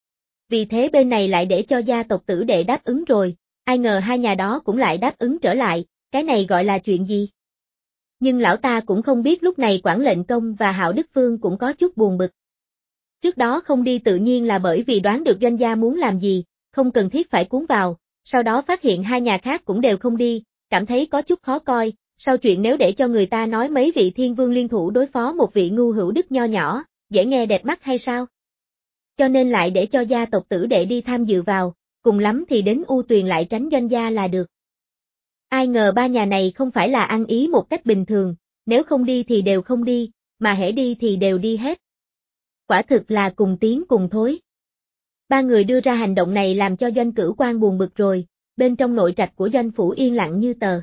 Vì thế bên này lại để cho gia tộc tử đệ đáp ứng rồi, ai ngờ hai nhà đó cũng lại đáp ứng trở lại, cái này gọi là chuyện gì? Nhưng lão ta cũng không biết lúc này Quản Lệnh Công và Hạo Đức Phương cũng có chút buồn bực. Trước đó không đi tự nhiên là bởi vì đoán được Doanh gia muốn làm gì, không cần thiết phải cuốn vào, sau đó phát hiện hai nhà khác cũng đều không đi, cảm thấy có chút khó coi, sau chuyện nếu để cho người ta nói mấy vị thiên vương liên thủ đối phó một vị Ngưu Hữu Đức nho nhỏ, dễ nghe đẹp mắt hay sao? Cho nên lại để cho gia tộc tử đệ đi tham dự vào, cùng lắm thì đến U Tuyền lại tránh Doanh gia là được. Ai ngờ ba nhà này không phải là ăn ý một cách bình thường, nếu không đi thì đều không đi, mà hễ đi thì đều đi hết. Quả thực là cùng tiến cùng thối. Ba người đưa ra hành động này làm cho Doanh Cửu Quan buồn bực rồi, bên trong nội trạch của Doanh phủ yên lặng như tờ.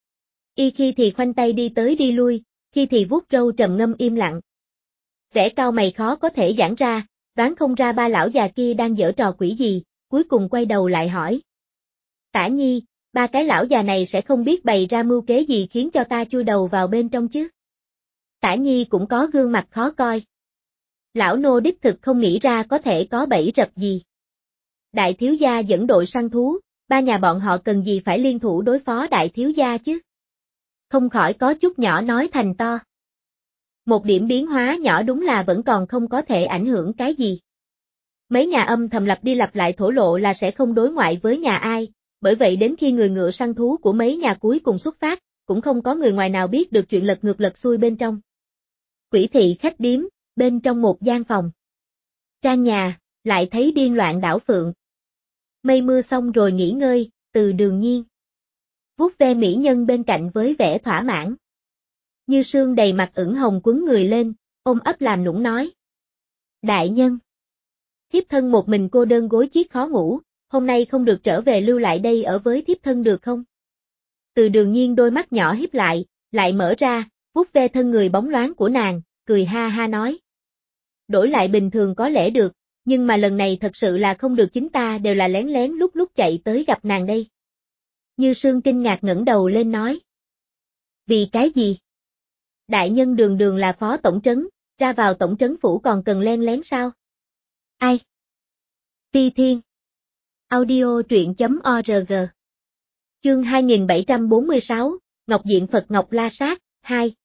Y khi thì khoanh tay đi tới đi lui, khi thì vuốt râu trầm ngâm im lặng. Vẻ cao mày khó có thể giãn ra, đoán không ra ba lão già kia đang giở trò quỷ gì, cuối cùng quay đầu lại hỏi. Tả Nhi, ba cái lão già này sẽ không biết bày ra mưu kế gì khiến cho ta chui đầu vào bên trong chứ? Tả Nhi cũng có gương mặt khó coi. Lão nô đích thực không nghĩ ra có thể có bẫy rập gì. Đại thiếu gia dẫn đội săn thú, ba nhà bọn họ cần gì phải liên thủ đối phó đại thiếu gia chứ? Không khỏi có chút nhỏ nói thành to. Một điểm biến hóa nhỏ đúng là vẫn còn không có thể ảnh hưởng cái gì. Mấy nhà âm thầm lặp đi lặp lại thổ lộ là sẽ không đối ngoại với nhà ai, bởi vậy đến khi người ngựa săn thú của mấy nhà cuối cùng xuất phát, cũng không có người ngoài nào biết được chuyện lật ngược lật xuôi bên trong. Quỷ thị khách điếm, bên trong một gian phòng. Trang nhà, lại thấy điên loạn đảo phượng. Mây mưa xong rồi nghỉ ngơi, Từ Đường Nhiên vuốt ve mỹ nhân bên cạnh với vẻ thỏa mãn. Như Sương đầy mặt ửng hồng quấn người lên, ôm ấp làm nũng nói. Đại nhân, thiếp thân một mình cô đơn gối chiếc khó ngủ, hôm nay không được trở về lưu lại đây ở với thiếp thân được không? Từ Đường Nhiên đôi mắt nhỏ híp lại, lại mở ra, vuốt ve thân người bóng loáng của nàng, cười ha ha nói. Đổi lại bình thường có lẽ được, nhưng mà lần này thật sự là không được, chính ta đều là lén lén lúc lúc chạy tới gặp nàng đây. Như Sương kinh ngạc ngẩng đầu lên nói. Vì cái gì? Đại nhân đường đường là phó tổng trấn, ra vào tổng trấn phủ còn cần len lén sao? Ai? Ti Thiên. Audio truyện chấm org. Chương hai nghìn bảy trăm bốn mươi sáu, Ngọc Diện Phật Ngọc La Sát, hai.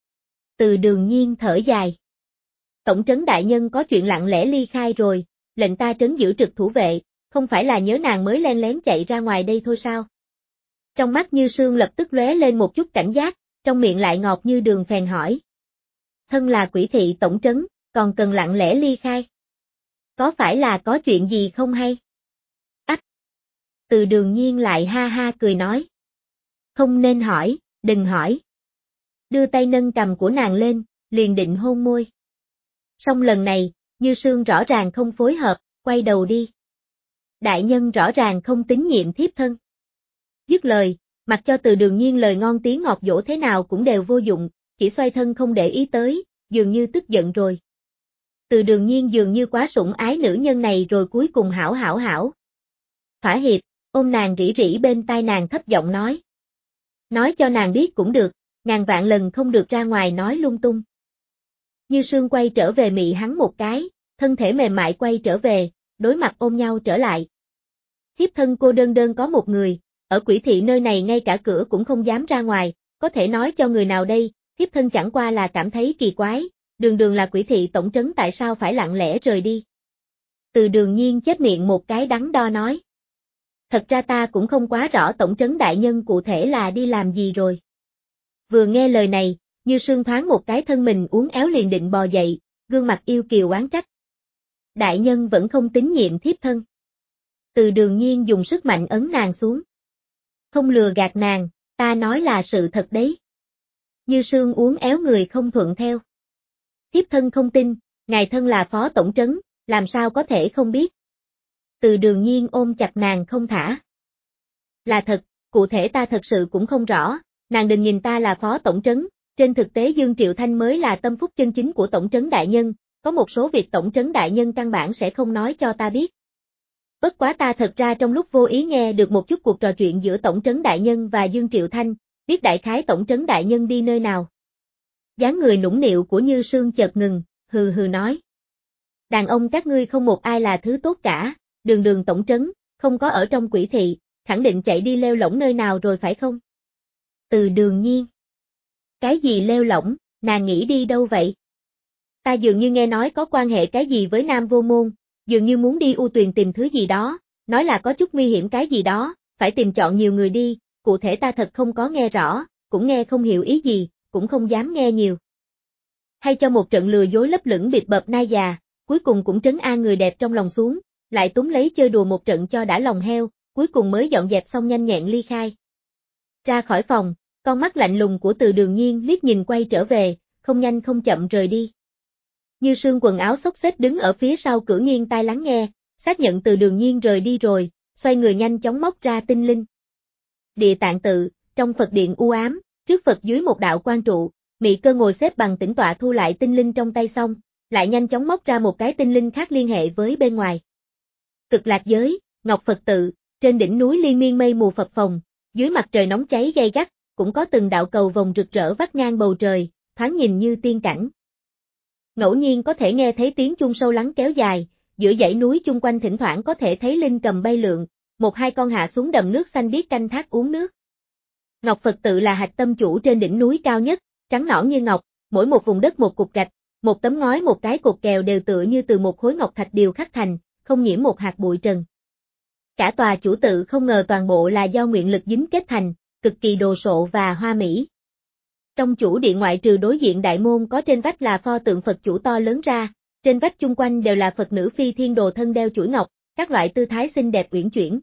Từ Đường Nhiên thở dài. Tổng trấn đại nhân có chuyện lặng lẽ ly khai rồi, lệnh ta trấn giữ trực thủ vệ, không phải là nhớ nàng mới len lén chạy ra ngoài đây thôi sao? Trong mắt Như Sương lập tức lóe lên một chút cảnh giác, trong miệng lại ngọt như đường phèn hỏi. Thân là quỷ thị tổng trấn, còn cần lặng lẽ ly khai. Có phải là có chuyện gì không hay? Ách! Từ Đường Nhiên lại ha ha cười nói. Không nên hỏi, đừng hỏi. Đưa tay nâng cằm của nàng lên, liền định hôn môi. Song lần này, Như Sương rõ ràng không phối hợp, quay đầu đi. Đại nhân rõ ràng không tín nhiệm thiếp thân. Dứt lời, mặc cho Từ Đường Nhiên lời ngon tiếng ngọt dỗ thế nào cũng đều vô dụng, chỉ xoay thân không để ý tới, dường như tức giận rồi. Từ Đường Nhiên dường như quá sủng ái nữ nhân này rồi cuối cùng hảo hảo hảo. Thỏa hiệp, ôm nàng rỉ rỉ bên tai nàng thấp giọng nói. Nói cho nàng biết cũng được, ngàn vạn lần không được ra ngoài nói lung tung. Như Sương quay trở về mị hắn một cái, thân thể mềm mại quay trở về, đối mặt ôm nhau trở lại. Thiếp thân cô đơn đơn có một người, ở quỷ thị nơi này ngay cả cửa cũng không dám ra ngoài, có thể nói cho người nào đây, thiếp thân chẳng qua là cảm thấy kỳ quái, đường đường là quỷ thị tổng trấn tại sao phải lặng lẽ rời đi. Từ Đường Nhiên chép miệng một cái đắn đo nói. Thật ra ta cũng không quá rõ tổng trấn đại nhân cụ thể là đi làm gì rồi. Vừa nghe lời này, Như Sương thoáng một cái thân mình uốn éo liền định bò dậy, gương mặt yêu kiều oán trách. Đại nhân vẫn không tín nhiệm thiếp thân. Từ Đường Nhiên dùng sức mạnh ấn nàng xuống. Không lừa gạt nàng, ta nói là sự thật đấy. Như Sương uốn éo người không thuận theo. Thiếp thân không tin, ngài thân là phó tổng trấn, làm sao có thể không biết. Từ Đường Nhiên ôm chặt nàng không thả. Là thật, cụ thể ta thật sự cũng không rõ, nàng đừng nhìn ta là phó tổng trấn, trên thực tế Dương Triệu Thanh mới là tâm phúc chân chính của tổng trấn đại nhân, có một số việc tổng trấn đại nhân căn bản sẽ không nói cho ta biết. Bất quá ta thật ra trong lúc vô ý nghe được một chút cuộc trò chuyện giữa tổng trấn đại nhân và Dương Triệu Thanh, biết đại khái tổng trấn đại nhân đi nơi nào. Dáng người nũng nịu của Như Sương chợt ngừng, hừ hừ nói. Đàn ông các ngươi không một ai là thứ tốt cả, đường đường tổng trấn, không có ở trong quỷ thị, khẳng định chạy đi leo lỏng nơi nào rồi phải không? Từ Đường Nhiên. Cái gì leo lỏng, nàng nghĩ đi đâu vậy? Ta dường như nghe nói có quan hệ cái gì với Nam Vô Môn, dường như muốn đi U Tuyền tìm thứ gì đó, nói là có chút nguy hiểm cái gì đó, phải tìm chọn nhiều người đi, cụ thể ta thật không có nghe rõ, cũng nghe không hiểu ý gì, cũng không dám nghe nhiều. Hay cho một trận lừa dối lấp lửng bịp bợp nai già, cuối cùng cũng trấn an người đẹp trong lòng xuống, lại túm lấy chơi đùa một trận cho đã lòng heo, cuối cùng mới dọn dẹp xong nhanh nhẹn ly khai. Ra khỏi phòng, con mắt lạnh lùng của Từ Đường Nhiên liếc nhìn quay trở về, không nhanh không chậm rời đi. Như Sương quần áo xốc xếch đứng ở phía sau cửa nghiêng tai lắng nghe, xác nhận từ Đường Nhiên rời đi rồi, xoay người nhanh chóng móc ra tinh linh. Địa Tạng tự, trong Phật điện u ám, trước Phật dưới một đạo quan trụ, Mị Cơ ngồi xếp bằng tĩnh tọa thu lại tinh linh trong tay xong, lại nhanh chóng móc ra một cái tinh linh khác liên hệ với bên ngoài. Cực Lạc giới, Ngọc Phật tự, trên đỉnh núi liên miên mây mù phập phồng, dưới mặt trời nóng cháy gay gắt, cũng có từng đạo cầu vồng rực rỡ vắt ngang bầu trời, thoáng nhìn như tiên cảnh. Ngẫu nhiên có thể nghe thấy tiếng chuông sâu lắng kéo dài, giữa dãy núi chung quanh thỉnh thoảng có thể thấy linh cầm bay lượn, một hai con hạ xuống đầm nước xanh biếc canh thác uống nước. Ngọc Phật tự là hạch tâm chủ trên đỉnh núi cao nhất, trắng nõn như ngọc, mỗi một vùng đất một cục gạch, một tấm ngói một cái cột kèo đều tựa như từ một khối ngọc thạch điều khắc thành, không nhiễm một hạt bụi trần. Cả tòa chủ tự không ngờ toàn bộ là do nguyện lực dính kết thành, cực kỳ đồ sộ và hoa mỹ. Trong chủ điện ngoại trừ đối diện đại môn có trên vách là pho tượng Phật chủ to lớn ra, trên vách chung quanh đều là Phật nữ phi thiên đồ thân đeo chuỗi ngọc, các loại tư thái xinh đẹp uyển chuyển.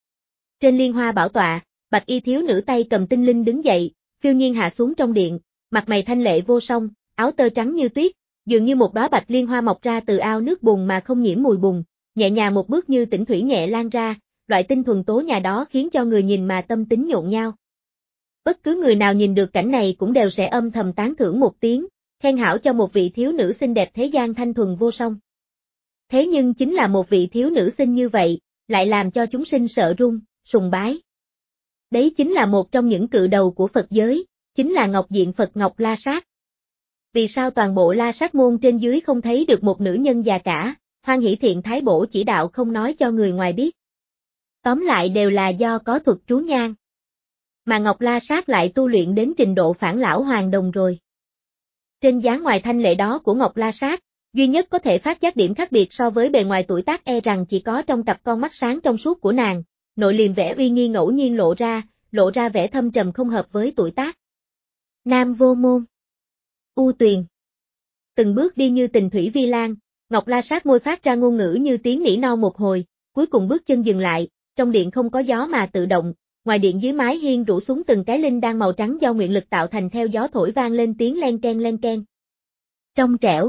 Trên liên hoa bảo tọa, bạch y thiếu nữ tay cầm tinh linh đứng dậy, phiêu nhiên hạ xuống trong điện, mặt mày thanh lệ vô song, áo tơ trắng như tuyết, dường như một đóa bạch liên hoa mọc ra từ ao nước bùn mà không nhiễm mùi bùn, nhẹ nhàng một bước như tĩnh thủy nhẹ lan ra, loại tinh thuần tố nhà đó khiến cho người nhìn mà tâm tính nhộn nhao. Bất cứ người nào nhìn được cảnh này cũng đều sẽ âm thầm tán thưởng một tiếng, khen hảo cho một vị thiếu nữ xinh đẹp thế gian thanh thuần vô song. Thế nhưng chính là một vị thiếu nữ xinh như vậy, lại làm cho chúng sinh sợ run, sùng bái. Đấy chính là một trong những cự đầu của Phật giới, chính là Ngọc Diện Phật Ngọc La Sát. Vì sao toàn bộ La Sát môn trên dưới không thấy được một nữ nhân già cả, Hoan Hỷ Thiện Thái Bổ chỉ đạo không nói cho người ngoài biết. Tóm lại đều là do có thuật trú nhang. Mà Ngọc La Sát lại tu luyện đến trình độ phản lão hoàng đồng rồi. Trên dáng ngoài thanh lệ đó của Ngọc La Sát, duy nhất có thể phát giác điểm khác biệt so với bề ngoài tuổi tác e rằng chỉ có trong cặp con mắt sáng trong suốt của nàng, nội liềm vẻ uy nghi ngẫu nhiên lộ ra, lộ ra vẻ thâm trầm không hợp với tuổi tác. Nam Vô Môn, U Tuyền. Từng bước đi như tình thủy vi lan, Ngọc La Sát môi phát ra ngôn ngữ như tiếng nỉ non một hồi, cuối cùng bước chân dừng lại, trong điện không có gió mà tự động, ngoài điện dưới mái hiên rủ xuống từng cái linh đan màu trắng do nguyện lực tạo thành theo gió thổi vang lên tiếng len ken len ken. Trong trẻo.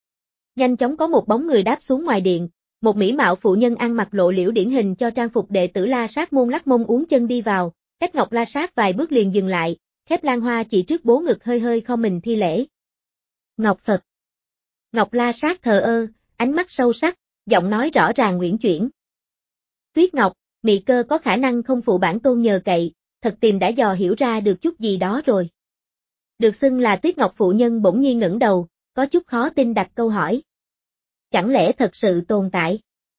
Nhanh chóng có một bóng người đáp xuống ngoài điện, một mỹ mạo phụ nhân ăn mặc lộ liễu điển hình cho trang phục đệ tử La Sát môn lắc mông uốn chân đi vào, cách Ngọc La Sát vài bước liền dừng lại, khép lan hoa chỉ trước bố ngực hơi hơi khom mình thi lễ. Ngọc Phật. Ngọc La Sát thờ ơ, ánh mắt sâu sắc, giọng nói rõ ràng uyển chuyển. Tuyết Ngọc, Mị Cơ có khả năng không phụ bản tôn nhờ cậy, thật tìm đã dò hiểu ra được chút gì đó rồi. Được xưng là Tuyết Ngọc phụ nhân bỗng nhiên ngẩng đầu, có chút khó tin đặt câu hỏi. Chẳng lẽ thật sự tồn tại?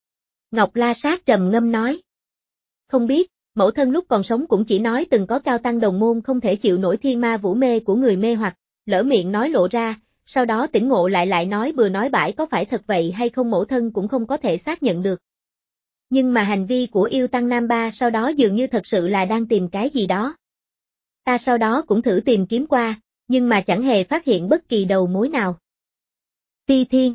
Ngọc La Sát trầm ngâm nói. Không biết, mẫu thân lúc còn sống cũng chỉ nói từng có cao tăng đồng môn không thể chịu nổi thiên ma vũ mê của người mê hoặc, lỡ miệng nói lộ ra, sau đó tỉnh ngộ lại lại nói bừa nói bãi có phải thật vậy hay không mẫu thân cũng không có thể xác nhận được. Nhưng mà hành vi của yêu tăng Nam Ba sau đó dường như thật sự là đang tìm cái gì đó. Ta sau đó cũng thử tìm kiếm qua, nhưng mà chẳng hề phát hiện bất kỳ đầu mối nào. Ti Thiên.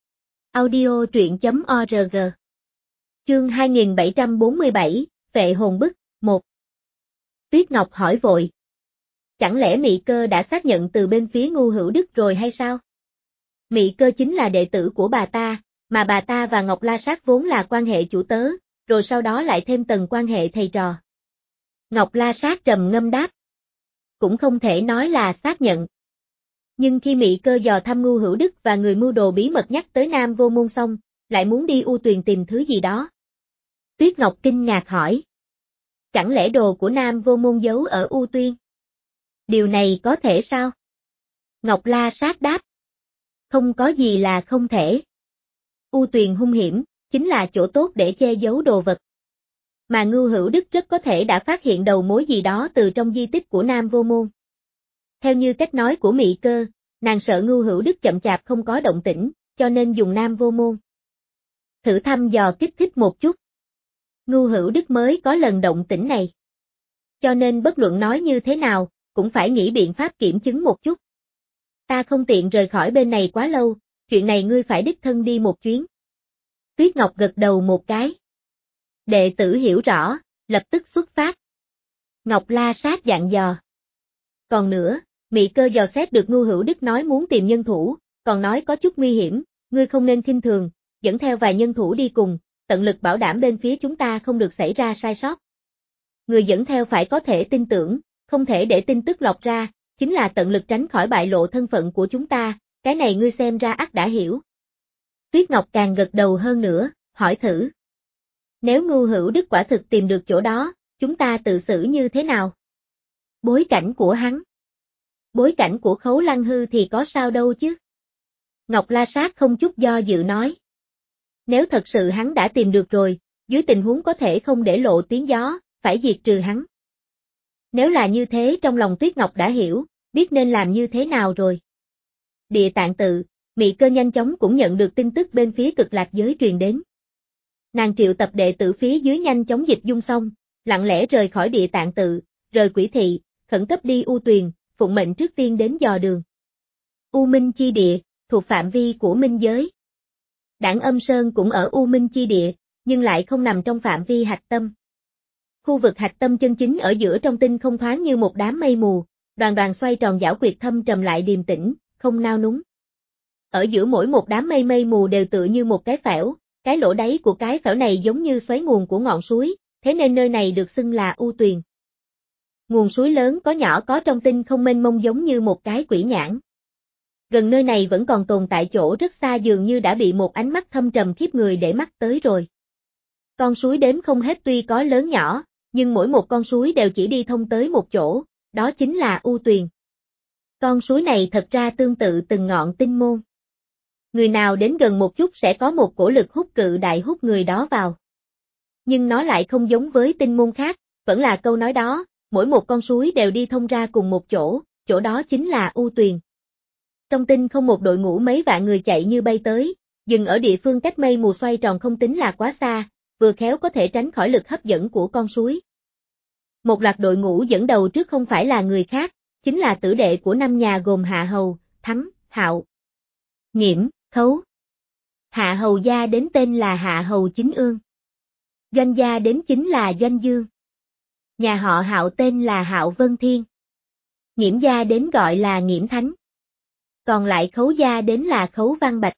Audio truyện chấm org. Chương hai nghìn bảy trăm bốn mươi bảy, Phệ hồn bức, một. Tuyết Ngọc hỏi vội. Chẳng lẽ Mị Cơ đã xác nhận từ bên phía Ngu Hữu Đức rồi hay sao? Mị Cơ chính là đệ tử của bà ta, mà bà ta và Ngọc La Sát vốn là quan hệ chủ tớ, rồi sau đó lại thêm tầng quan hệ thầy trò. Ngọc La Sát trầm ngâm đáp. Cũng không thể nói là xác nhận. Nhưng khi Mị Cơ dò thăm Ngu Hữu Đức và người mưu đồ bí mật nhắc tới Nam Vô Môn xong, lại muốn đi U Tuyền tìm thứ gì đó. Tuyết Ngọc kinh ngạc hỏi. Chẳng lẽ đồ của Nam Vô Môn giấu ở U Tuyền? Điều này có thể sao? Ngọc La Sát đáp. Không có gì là không thể. U Tuyền hung hiểm, chính là chỗ tốt để che giấu đồ vật. Mà Ngưu Hữu Đức rất có thể đã phát hiện đầu mối gì đó từ trong di tích của Nam Vô Môn. Theo như cách nói của Mị Cơ, nàng sợ Ngưu Hữu Đức chậm chạp không có động tĩnh, cho nên dùng Nam Vô Môn. Thử thăm dò kích thích một chút. Ngưu Hữu Đức mới có lần động tĩnh này. Cho nên bất luận nói như thế nào, cũng phải nghĩ biện pháp kiểm chứng một chút. Ta không tiện rời khỏi bên này quá lâu, chuyện này ngươi phải đích thân đi một chuyến. Tuyết Ngọc gật đầu một cái. Đệ tử hiểu rõ, lập tức xuất phát. Ngọc La Sát dặn dò. Còn nữa, Mị Cơ dò xét được Ngưu Hữu Đức nói muốn tìm nhân thủ, còn nói có chút nguy hiểm, ngươi không nên khinh thường, dẫn theo vài nhân thủ đi cùng, tận lực bảo đảm bên phía chúng ta không được xảy ra sai sót. Người dẫn theo phải có thể tin tưởng, không thể để tin tức lọt ra, chính là tận lực tránh khỏi bại lộ thân phận của chúng ta, cái này ngươi xem ra ắt đã hiểu. Tuyết Ngọc càng gật đầu hơn nữa, hỏi thử. Nếu Ngưu Hữu Đức quả thực tìm được chỗ đó, chúng ta tự xử như thế nào? Bối cảnh của hắn. Bối cảnh của Khấu Lăng Hư thì có sao đâu chứ? Ngọc La Sát không chút do dự nói. Nếu thật sự hắn đã tìm được rồi, dưới tình huống có thể không để lộ tiếng gió, phải diệt trừ hắn. Nếu là như thế trong lòng Tuyết Ngọc đã hiểu, biết nên làm như thế nào rồi. Địa Tạng Tự, Mị Cơ nhanh chóng cũng nhận được tin tức bên phía Cực Lạc giới truyền đến. Nàng triệu tập đệ tử phía dưới nhanh chóng dịch dung xong, lặng lẽ rời khỏi Địa Tạng Tự, rời Quỷ Thị, khẩn cấp đi U Tuyền, phụng mệnh trước tiên đến dò đường. U Minh Chi Địa, thuộc phạm vi của Minh giới. Đảng Âm Sơn cũng ở U Minh Chi Địa, nhưng lại không nằm trong phạm vi hạch tâm. Khu vực hạch tâm chân chính ở giữa trong tinh không thoáng như một đám mây mù, đoàn đoàn xoay tròn giảo quyệt thâm trầm lại điềm tĩnh, không nao núng. Ở giữa mỗi một đám mây mây mù đều tựa như một cái phễu, cái lỗ đáy của cái phễu này giống như xoáy nguồn của ngọn suối, thế nên nơi này được xưng là U Tuyền. Nguồn suối lớn có nhỏ có trong tinh không mênh mông giống như một cái quỷ nhãn. Gần nơi này vẫn còn tồn tại chỗ rất xa dường như đã bị một ánh mắt thâm trầm khiếp người để mắt tới rồi. Con suối đếm không hết tuy có lớn nhỏ, nhưng mỗi một con suối đều chỉ đi thông tới một chỗ, đó chính là U Tuyền. Con suối này thật ra tương tự từng ngọn tinh môn. Người nào đến gần một chút sẽ có một cổ lực hút cự đại hút người đó vào. Nhưng nó lại không giống với tinh môn khác, vẫn là câu nói đó, mỗi một con suối đều đi thông ra cùng một chỗ, chỗ đó chính là U Tuyền. Trong tinh không một đội ngũ mấy vạn người chạy như bay tới, dừng ở địa phương cách mây mù xoay tròn không tính là quá xa, vừa khéo có thể tránh khỏi lực hấp dẫn của con suối. Một loạt đội ngũ dẫn đầu trước không phải là người khác, chính là tử đệ của năm nhà gồm Hạ Hầu, Thắng, Hạo, Nghiễm, Khấu. Hạ Hầu gia đến tên là Hạ Hầu Chính Ương. Doanh gia đến chính là Doanh Dương. Nhà họ Hạo tên là Hạo Vân Thiên. Nghiễm gia đến gọi là Nghiễm Thánh. Còn lại Khấu gia đến là Khấu Văn Bạch.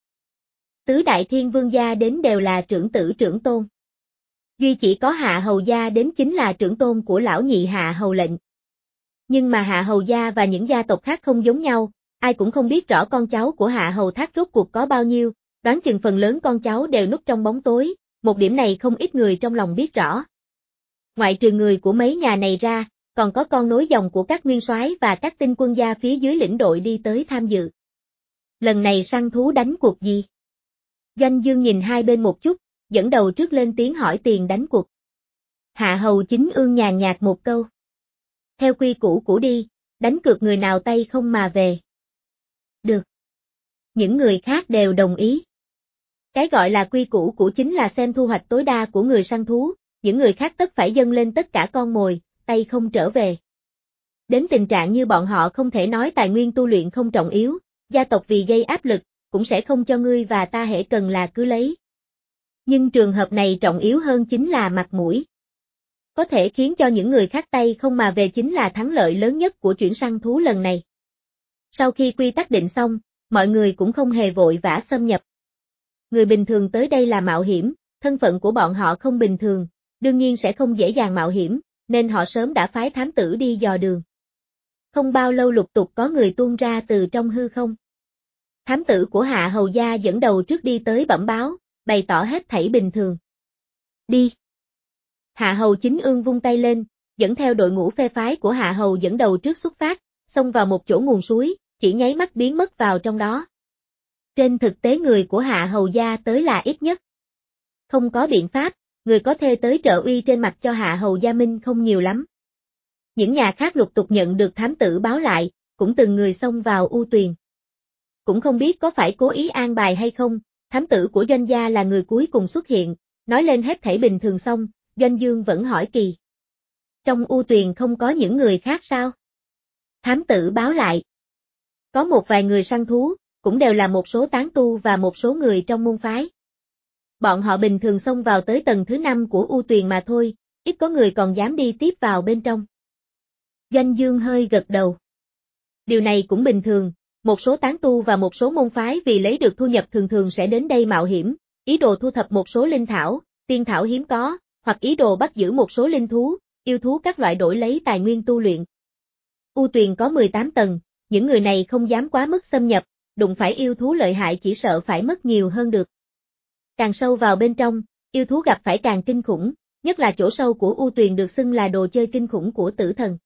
Tứ đại thiên vương gia đến đều là trưởng tử trưởng tôn. Duy chỉ có Hạ Hầu gia đến chính là trưởng tôn của lão nhị Hạ Hầu Lệnh. Nhưng mà Hạ Hầu gia và những gia tộc khác không giống nhau, ai cũng không biết rõ con cháu của Hạ Hầu Thác rốt cuộc có bao nhiêu, đoán chừng phần lớn con cháu đều núp trong bóng tối, một điểm này không ít người trong lòng biết rõ. Ngoại trừ người của mấy nhà này ra, còn có con nối dòng của các nguyên soái và các tinh quân gia phía dưới lĩnh đội đi tới tham dự. Lần này săn thú đánh cuộc gì? Doanh Dương nhìn hai bên một chút, dẫn đầu trước lên tiếng hỏi tiền đánh cuộc. Hạ Hầu Chính Ương nhàn nhạt một câu. Theo quy củ cũ đi, đánh cược người nào tay không mà về. Được. Những người khác đều đồng ý. Cái gọi là quy củ cũ chính là xem thu hoạch tối đa của người săn thú, những người khác tất phải dâng lên tất cả con mồi, tay không trở về. Đến tình trạng như bọn họ không thể nói tài nguyên tu luyện không trọng yếu, gia tộc vì gây áp lực, cũng sẽ không cho ngươi và ta hễ cần là cứ lấy. Nhưng trường hợp này trọng yếu hơn chính là mặt mũi. Có thể khiến cho những người khác tay không mà về chính là thắng lợi lớn nhất của chuyển săn thú lần này. Sau khi quy tắc định xong, mọi người cũng không hề vội vã xâm nhập. Người bình thường tới đây là mạo hiểm, thân phận của bọn họ không bình thường, đương nhiên sẽ không dễ dàng mạo hiểm, nên họ sớm đã phái thám tử đi dò đường. Không bao lâu lục tục có người tuôn ra từ trong hư không. Thám tử của Hạ Hầu gia dẫn đầu trước đi tới bẩm báo, bày tỏ hết thảy bình thường. Đi. Hạ Hầu Chính Ương vung tay lên, dẫn theo đội ngũ phe phái của Hạ Hầu dẫn đầu trước xuất phát, xông vào một chỗ nguồn suối, chỉ nháy mắt biến mất vào trong đó. Trên thực tế người của Hạ Hầu gia tới là ít nhất. Không có biện pháp, người có thể tới trợ uy trên mặt cho Hạ Hầu gia Minh không nhiều lắm. Những nhà khác lục tục nhận được thám tử báo lại, cũng từng người xông vào U Tuyền. Cũng không biết có phải cố ý an bài hay không, thám tử của Doanh gia là người cuối cùng xuất hiện, nói lên hết thảy bình thường xong, Doanh Dương vẫn hỏi kỳ. Trong U Tuyền không có những người khác sao? Thám tử báo lại. Có một vài người săn thú, cũng đều là một số tán tu và một số người trong môn phái. Bọn họ bình thường xông vào tới tầng thứ năm của U Tuyền mà thôi, ít có người còn dám đi tiếp vào bên trong. Doanh Dương hơi gật đầu. Điều này cũng bình thường, một số tán tu và một số môn phái vì lấy được thu nhập thường thường sẽ đến đây mạo hiểm, ý đồ thu thập một số linh thảo, tiên thảo hiếm có, hoặc ý đồ bắt giữ một số linh thú, yêu thú các loại đổi lấy tài nguyên tu luyện. U Tuyền có mười tám tầng, những người này không dám quá mức xâm nhập, đụng phải yêu thú lợi hại chỉ sợ phải mất nhiều hơn được. Càng sâu vào bên trong, yêu thú gặp phải càng kinh khủng, nhất là chỗ sâu của U Tuyền được xưng là đồ chơi kinh khủng của tử thần.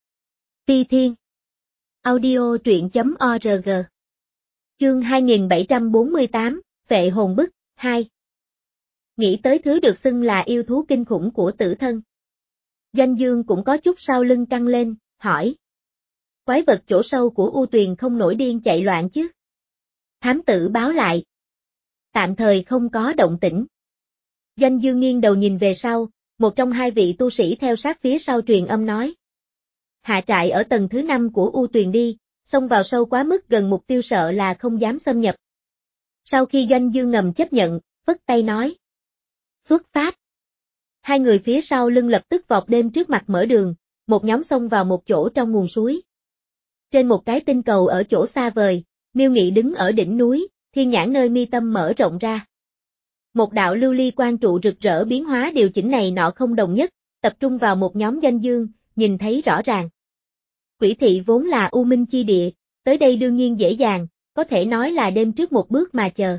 Phi Thiên Audio truyện.org Chương hai nghìn bảy trăm bốn mươi tám, Phệ hồn bức, hai. Nghĩ tới thứ được xưng là yêu thú kinh khủng của tử thân. Doanh Dương cũng có chút sau lưng căng lên, hỏi. Quái vật chỗ sâu của U Tuyền không nổi điên chạy loạn chứ? Thám tử báo lại. Tạm thời không có động tĩnh. Doanh Dương nghiêng đầu nhìn về sau, một trong hai vị tu sĩ theo sát phía sau truyền âm nói. Hạ trại ở tầng thứ năm của U Tuyền đi, xông vào sâu quá mức gần mục tiêu sợ là không dám xâm nhập. Sau khi Doanh Dương ngầm chấp nhận, vất tay nói. Xuất phát. Hai người phía sau lưng lập tức vọt đêm trước mặt mở đường, một nhóm xông vào một chỗ trong nguồn suối. Trên một cái tinh cầu ở chỗ xa vời, Miêu Nghị đứng ở đỉnh núi, thiên nhãn nơi mi tâm mở rộng ra. Một đạo lưu ly quang trụ rực rỡ biến hóa điều chỉnh này nọ không đồng nhất, tập trung vào một nhóm Doanh Dương, nhìn thấy rõ ràng. Quỷ thị vốn là u minh chi địa, tới đây đương nhiên dễ dàng, có thể nói là đêm trước một bước mà chờ.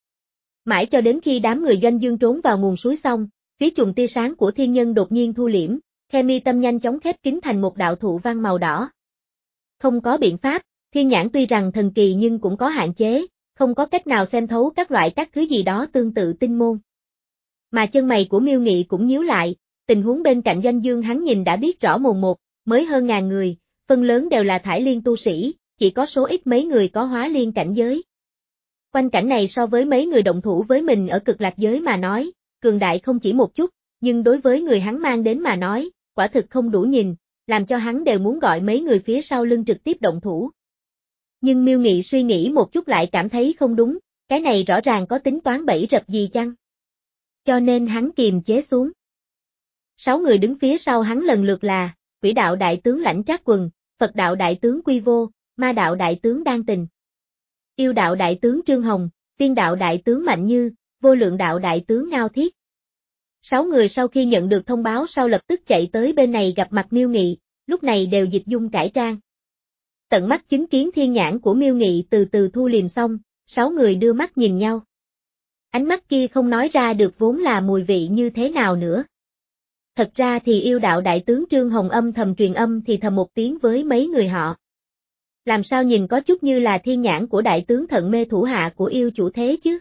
Mãi cho đến khi đám người Doanh Dương trốn vào nguồn suối xong, phía chùm tia sáng của thiên nhân đột nhiên thu liễm, khe mi tâm nhanh chóng khép kín thành một đạo thụ văn màu đỏ. Không có biện pháp, thiên nhãn tuy rằng thần kỳ nhưng cũng có hạn chế, không có cách nào xem thấu các loại các thứ gì đó tương tự tinh môn. Mà chân mày của Miêu Nghị cũng nhíu lại, tình huống bên cạnh Doanh Dương hắn nhìn đã biết rõ mồn một, mới hơn ngàn người, phần lớn đều là thải liên tu sĩ, chỉ có số ít mấy người có hóa liên cảnh giới. Quanh cảnh này so với mấy người động thủ với mình ở cực lạc giới mà nói, cường đại không chỉ một chút, nhưng đối với người hắn mang đến mà nói, quả thực không đủ nhìn, làm cho hắn đều muốn gọi mấy người phía sau lưng trực tiếp động thủ. Nhưng Miêu Nghị suy nghĩ một chút lại cảm thấy không đúng, cái này rõ ràng có tính toán bẫy rập gì chăng? Cho nên hắn kiềm chế xuống. Sáu người đứng phía sau hắn lần lượt là, Quỷ đạo đại tướng Lãnh Trác Quần, Phật đạo đại tướng Quy Vô, Ma đạo đại tướng Đan Tình, Yêu đạo đại tướng Trương Hồng, Tiên đạo đại tướng Mạnh Như, Vô lượng đạo đại tướng Ngao Thiết. Sáu người sau khi nhận được thông báo sau lập tức chạy tới bên này gặp mặt Miêu Nghị, lúc này đều dịch dung cải trang. Tận mắt chứng kiến thiên nhãn của Miêu Nghị từ từ thu liềm xong, sáu người đưa mắt nhìn nhau. Ánh mắt kia không nói ra được vốn là mùi vị như thế nào nữa. Thật ra thì yêu đạo đại tướng Trương Hồng âm thầm truyền âm thì thầm một tiếng với mấy người họ. Làm sao nhìn có chút như là thiên nhãn của đại tướng Thận Mê thủ hạ của yêu chủ thế chứ?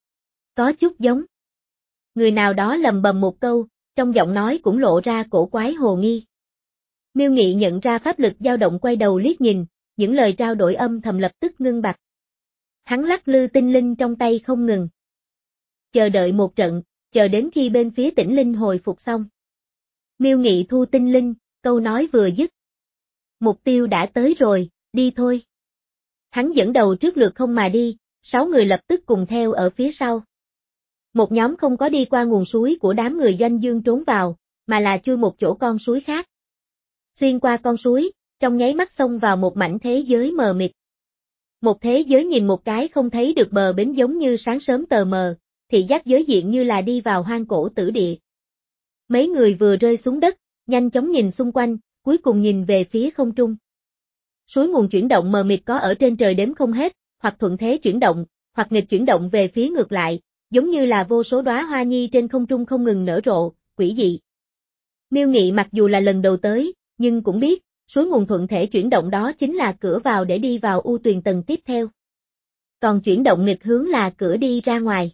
Có chút giống. Người nào đó lầm bầm một câu, trong giọng nói cũng lộ ra cổ quái hồ nghi. Miêu Nghị nhận ra pháp lực dao động quay đầu liếc nhìn, những lời trao đổi âm thầm lập tức ngưng bặt. Hắn lắc lư tinh linh trong tay không ngừng. Chờ đợi một trận, chờ đến khi bên phía Tĩnh Linh hồi phục xong. Miêu Nghị thu tinh linh, câu nói vừa dứt. Mục tiêu đã tới rồi, đi thôi. Hắn dẫn đầu trước lượt không mà đi, sáu người lập tức cùng theo ở phía sau. Một nhóm không có đi qua nguồn suối của đám người Doanh Dương trốn vào, mà là chui một chỗ con suối khác. Xuyên qua con suối, trong nháy mắt xông vào một mảnh thế giới mờ mịt. Một thế giới nhìn một cái không thấy được bờ bến giống như sáng sớm tờ mờ, thị giác giới diện như là đi vào hoang cổ tử địa. Mấy người vừa rơi xuống đất, nhanh chóng nhìn xung quanh, cuối cùng nhìn về phía không trung. Suối nguồn chuyển động mờ mịt có ở trên trời đếm không hết, hoặc thuận thế chuyển động, hoặc nghịch chuyển động về phía ngược lại, giống như là vô số đóa hoa nhi trên không trung không ngừng nở rộ, quỷ dị. Miêu Nghị mặc dù là lần đầu tới, nhưng cũng biết, suối nguồn thuận thể chuyển động đó chính là cửa vào để đi vào U Tuyền tầng tiếp theo. Còn chuyển động nghịch hướng là cửa đi ra ngoài.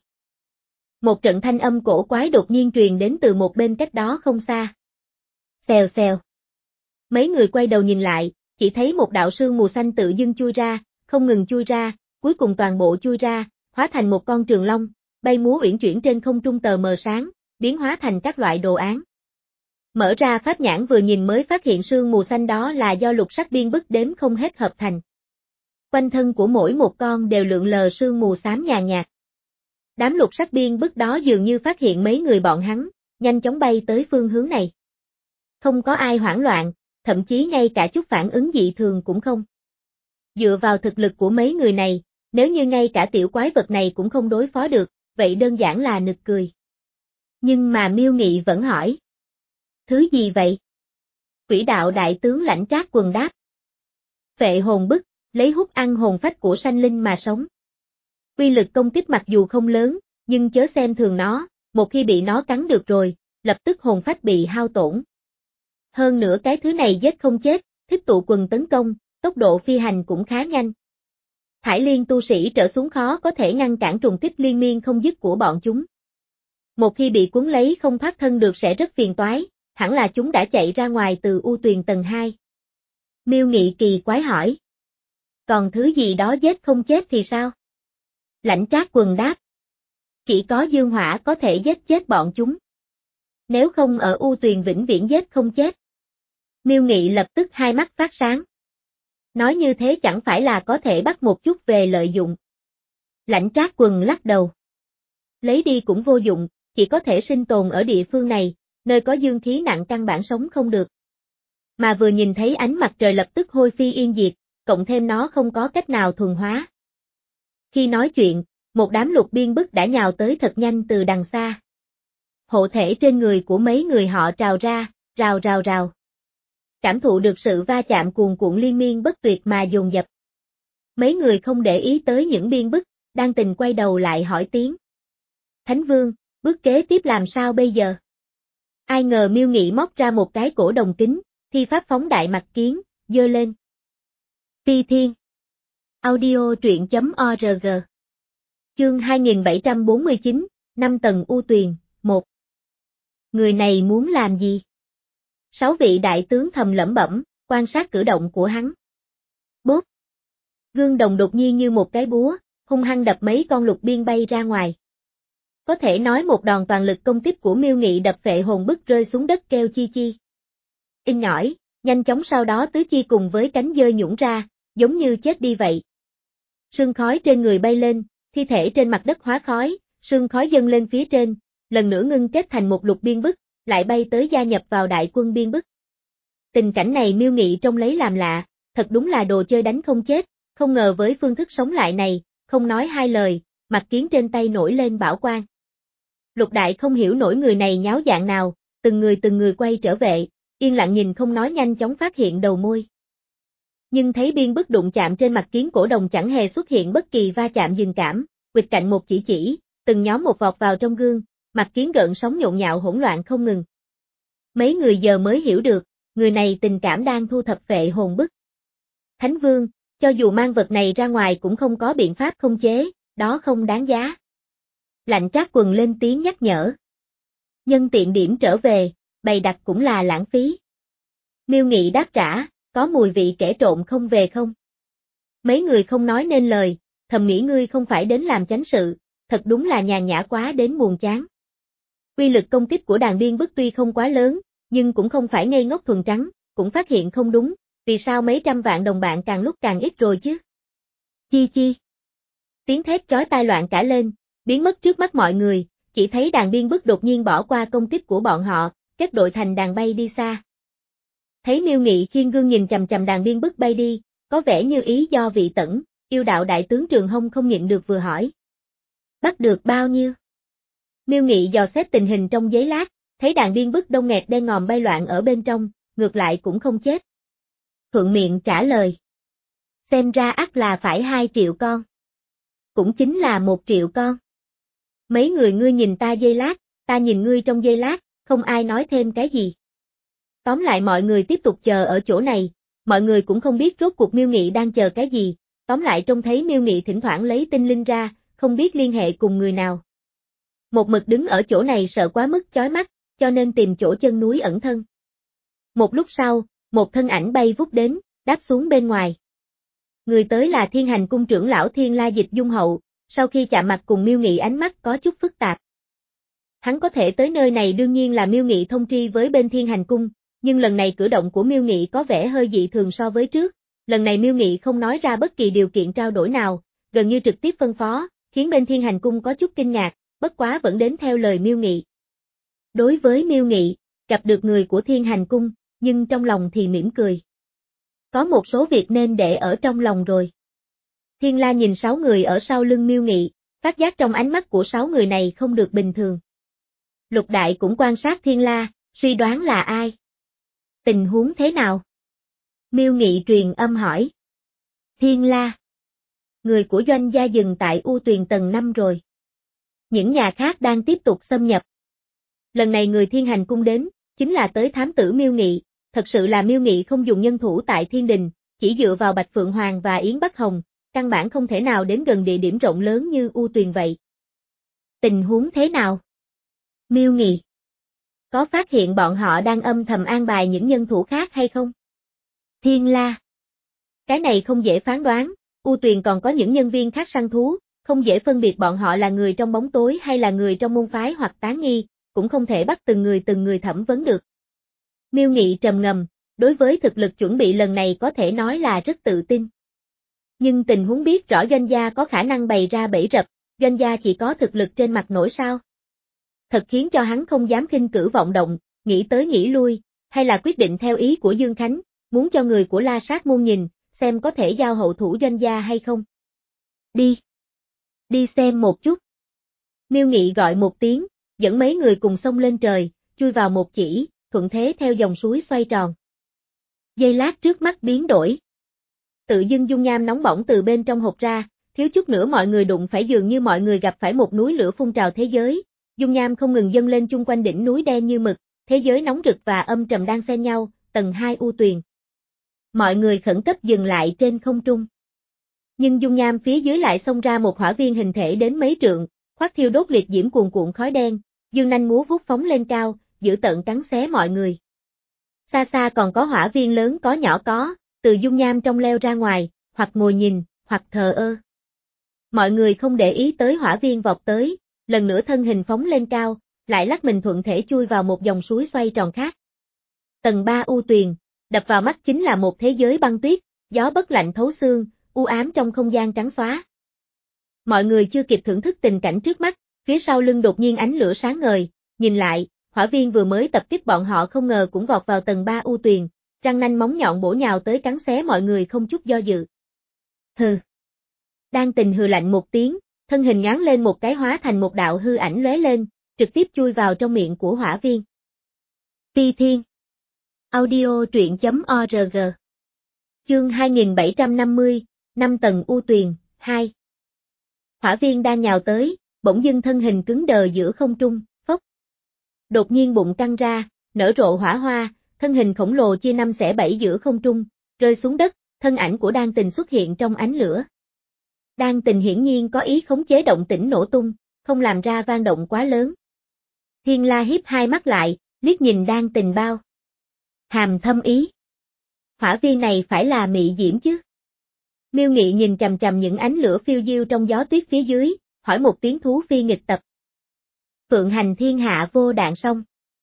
Một trận thanh âm cổ quái đột nhiên truyền đến từ một bên cách đó không xa. Xèo xèo. Mấy người quay đầu nhìn lại, chỉ thấy một đạo sương mù xanh tự dưng chui ra, không ngừng chui ra, cuối cùng toàn bộ chui ra, hóa thành một con trường long, bay múa uyển chuyển trên không trung tờ mờ sáng, biến hóa thành các loại đồ án. Mở ra pháp nhãn vừa nhìn mới phát hiện sương mù xanh đó là do lục sắc biên bức đếm không hết hợp thành. Quanh thân của mỗi một con đều lượn lờ sương mù xám nhàn nhạt. Đám lục sắc biên bức đó dường như phát hiện mấy người bọn hắn, nhanh chóng bay tới phương hướng này. Không có ai hoảng loạn, thậm chí ngay cả chút phản ứng dị thường cũng không. Dựa vào thực lực của mấy người này, nếu như ngay cả tiểu quái vật này cũng không đối phó được, vậy đơn giản là nực cười. Nhưng mà Miêu Nghị vẫn hỏi. Thứ gì vậy? Quỷ đạo đại tướng Lãnh Trác Quần đáp. Phệ hồn bức, lấy hút ăn hồn phách của sanh linh mà sống. Uy lực công kích mặc dù không lớn, nhưng chớ xem thường nó, một khi bị nó cắn được rồi, lập tức hồn phách bị hao tổn. Hơn nữa cái thứ này giết không chết, thích tụ quần tấn công, tốc độ phi hành cũng khá nhanh. Thải liên tu sĩ trở xuống khó có thể ngăn cản trùng kích liên miên không dứt của bọn chúng. Một khi bị cuốn lấy không thoát thân được sẽ rất phiền toái, hẳn là chúng đã chạy ra ngoài từ u tuyền tầng hai. Miêu Nghị kỳ quái hỏi. Còn thứ gì đó giết không chết thì sao? Lãnh Trác Quần đáp. Chỉ có dương hỏa có thể giết chết bọn chúng. Nếu không ở u tuyền vĩnh viễn giết không chết. Miêu Nghị lập tức hai mắt phát sáng. Nói như thế chẳng phải là có thể bắt một chút về lợi dụng. Lãnh Trác Quần lắc đầu. Lấy đi cũng vô dụng, chỉ có thể sinh tồn ở địa phương này, nơi có dương khí nặng căn bản sống không được. Mà vừa nhìn thấy ánh mặt trời lập tức hôi phi yên diệt, cộng thêm nó không có cách nào thuần hóa. Khi nói chuyện, một đám lục biên bức đã nhào tới thật nhanh từ đằng xa. Hộ thể trên người của mấy người họ trào ra, rào rào rào. Cảm thụ được sự va chạm cuồn cuộn liên miên bất tuyệt mà dồn dập. Mấy người không để ý tới những biên bức, đang tình quay đầu lại hỏi tiếng. Thánh Vương, bước kế tiếp làm sao bây giờ? Ai ngờ Miêu Nghị móc ra một cái cổ đồng kính, thi pháp phóng đại mặt kiến, giơ lên. Phi Thiên. Audio truyện chấm org. Chương hai nghìn bảy trăm bốn mươi chín, năm tầng u tuyền, một. Người này muốn làm gì? Sáu vị đại tướng thầm lẩm bẩm, quan sát cử động của hắn. Bốp. Gương đồng đột nhiên như một cái búa, hung hăng đập mấy con lục biên bay ra ngoài. Có thể nói một đòn toàn lực công kích của Miêu Nghị đập phệ hồn bức rơi xuống đất kêu chi chi. In nhỏi, nhanh chóng sau đó tứ chi cùng với cánh dơi nhũn ra, giống như chết đi vậy. Sương khói trên người bay lên, thi thể trên mặt đất hóa khói, sương khói dâng lên phía trên, lần nữa ngưng kết thành một lục biên bức, lại bay tới gia nhập vào đại quân biên bức. Tình cảnh này Miêu Nghị trông lấy làm lạ, thật đúng là đồ chơi đánh không chết, không ngờ với phương thức sống lại này, không nói hai lời, mặt kiến trên tay nổi lên bảo quang. Lục đại không hiểu nổi người này nháo dạng nào, từng người từng người quay trở về, yên lặng nhìn không nói nhanh chóng phát hiện đầu môi. Nhưng thấy biên bức đụng chạm trên mặt kiến cổ đồng chẳng hề xuất hiện bất kỳ va chạm dừng cảm, quịch cạnh một chỉ chỉ, từng nhóm một vọt vào trong gương, mặt kiến gợn sóng nhộn nhạo hỗn loạn không ngừng. Mấy người giờ mới hiểu được, người này tình cảm đang thu thập phệ hồn bức. Thánh Vương, cho dù mang vật này ra ngoài cũng không có biện pháp khống chế, đó không đáng giá. Lãnh Trác Quần lên tiếng nhắc nhở. Nhân tiện điểm trở về, bày đặt cũng là lãng phí. Miêu Nghị đáp trả, có mùi vị kẻ trộm không về không? Mấy người không nói nên lời, thầm nghĩ ngươi không phải đến làm chánh sự, thật đúng là nhàn nhã quá đến buồn chán. Uy lực công kích của đàn biên bức tuy không quá lớn, nhưng cũng không phải ngây ngốc thuần trắng, cũng phát hiện không đúng, vì sao mấy trăm vạn đồng bạn càng lúc càng ít rồi chứ? Chi chi. Tiếng thét chói tai loạn cả lên, biến mất trước mắt mọi người, chỉ thấy đàn biên bức đột nhiên bỏ qua công kích của bọn họ, kết đội thành đàn bay đi xa. Thấy Miêu Nghị khiên gương nhìn chằm chằm đàn biên bức bay đi, có vẻ như ý do vị tẩn, yêu đạo đại tướng Trường Hông không nhịn được vừa hỏi. Bắt được bao nhiêu? Miêu Nghị dò xét tình hình trong giấy lát, thấy đàn biên bức đông nghẹt đen ngòm bay loạn ở bên trong, ngược lại cũng không chết. Thuận miệng trả lời. Xem ra ắt là phải hai triệu con. Cũng chính là một triệu con. Mấy người ngươi nhìn ta giây lát, ta nhìn ngươi trong giây lát, không ai nói thêm cái gì. Tóm lại mọi người tiếp tục chờ ở chỗ này, mọi người cũng không biết rốt cuộc Miêu Nghị đang chờ cái gì, tóm lại trông thấy Miêu Nghị thỉnh thoảng lấy tinh linh ra, không biết liên hệ cùng người nào. Một mực đứng ở chỗ này sợ quá mức chói mắt, cho nên tìm chỗ chân núi ẩn thân. Một lúc sau, một thân ảnh bay vút đến, đáp xuống bên ngoài. Người tới là Thiên Hành Cung trưởng lão Thiên La Dịch Dung Hậu, sau khi chạm mặt cùng Miêu Nghị ánh mắt có chút phức tạp. Hắn có thể tới nơi này đương nhiên là Miêu Nghị thông tri với bên Thiên Hành Cung, nhưng lần này cử động của Miêu Nghị có vẻ hơi dị thường so với trước, lần này Miêu Nghị không nói ra bất kỳ điều kiện trao đổi nào, gần như trực tiếp phân phó, khiến bên Thiên Hành Cung có chút kinh ngạc, bất quá vẫn đến theo lời Miêu Nghị. Đối với Miêu Nghị, gặp được người của Thiên Hành Cung, nhưng trong lòng thì mỉm cười. Có một số việc nên để ở trong lòng rồi. Thiên La nhìn sáu người ở sau lưng Miêu Nghị, phát giác trong ánh mắt của sáu người này không được bình thường. Lục Đại cũng quan sát Thiên La, suy đoán là ai. Tình huống thế nào? Miêu Nghị truyền âm hỏi. Thiên La. Người của doanh gia dừng tại U Tuyền tầng năm rồi. Những nhà khác đang tiếp tục xâm nhập. Lần này người Thiên Hành cung đến, chính là tới thám tử Miêu Nghị, thật sự là Miêu Nghị không dùng nhân thủ tại Thiên Đình, chỉ dựa vào Bạch Phượng Hoàng và Yến Bắc Hồng, căn bản không thể nào đến gần địa điểm rộng lớn như U Tuyền vậy. Tình huống thế nào? Miêu Nghị. Có phát hiện bọn họ đang âm thầm an bài những nhân thủ khác hay không? Thiên La. Cái này không dễ phán đoán, U Tuyền còn có những nhân viên khác săn thú, không dễ phân biệt bọn họ là người trong bóng tối hay là người trong môn phái hoặc tán nghi, cũng không thể bắt từng người từng người thẩm vấn được. Miêu Nghị trầm ngâm, đối với thực lực chuẩn bị lần này có thể nói là rất tự tin. Nhưng tình huống biết rõ doanh gia có khả năng bày ra bẫy rập, doanh gia chỉ có thực lực trên mặt nổi sao. Thật khiến cho hắn không dám khinh cử vọng động, nghĩ tới nghĩ lui, hay là quyết định theo ý của Dương Khánh, muốn cho người của La Sát môn nhìn, xem có thể giao hậu thủ doanh gia hay không. Đi. Đi xem một chút. Miêu Nghị gọi một tiếng, dẫn mấy người cùng xông lên trời, chui vào một chỉ, thuận thế theo dòng suối xoay tròn. Giây lát trước mắt biến đổi. Tự dưng dung nham nóng bỏng từ bên trong hộc ra, thiếu chút nữa mọi người đụng phải dường như mọi người gặp phải một núi lửa phun trào thế giới, dung nham không ngừng dâng lên chung quanh đỉnh núi đen như mực, thế giới nóng rực và âm trầm đang xen nhau, tầng hai U Tuyền. Mọi người khẩn cấp dừng lại trên không trung. Nhưng dung nham phía dưới lại xông ra một hỏa viên hình thể đến mấy trượng, khoác thiêu đốt liệt diễm cuồn cuộn khói đen, dương nanh múa vuốt phóng lên cao, giữ tận cắn xé mọi người. Xa xa còn có hỏa viên lớn có nhỏ có, từ dung nham trong leo ra ngoài, hoặc ngồi nhìn, hoặc thờ ơ. Mọi người không để ý tới hỏa viên vọt tới, lần nữa thân hình phóng lên cao, lại lắc mình thuận thể chui vào một dòng suối xoay tròn khác. Tầng ba U Tuyền, đập vào mắt chính là một thế giới băng tuyết, gió bất lạnh thấu xương, u ám trong không gian trắng xóa. Mọi người chưa kịp thưởng thức tình cảnh trước mắt, phía sau lưng đột nhiên ánh lửa sáng ngời, nhìn lại, hỏa viên vừa mới tập kích bọn họ không ngờ cũng vọt vào tầng ba U Tuyền, răng nanh móng nhọn bổ nhào tới cắn xé mọi người không chút do dự. Hừ. Đang Tình hừ lạnh một tiếng, thân hình nhoáng lên một cái hóa thành một đạo hư ảnh lóe lên, trực tiếp chui vào trong miệng của hỏa viên. Phi Thiên. Audio truyện chấm org. Chương hai nghìn bảy trăm năm mươi, năm tầng U Tuyền, hai. Hỏa viên đang nhào tới, bỗng dưng thân hình cứng đờ giữa không trung, phốc. Đột nhiên bụng căng ra, nở rộ hỏa hoa, thân hình khổng lồ chia năm xẻ bảy giữa không trung, rơi xuống đất, thân ảnh của Đan Tình xuất hiện trong ánh lửa. Đan Tình hiển nhiên có ý khống chế động tĩnh nổ tung, không làm ra vang động quá lớn. Thiên La hiếp hai mắt lại, liếc nhìn Đan Tình bao. Hàm thâm ý. Hỏa viên này phải là mị diễm chứ? Miêu Nghị nhìn chằm chằm những ánh lửa phiêu diêu trong gió tuyết phía dưới, hỏi một tiếng thú phi nghịch tập. Phượng hành thiên hạ vô đạn song.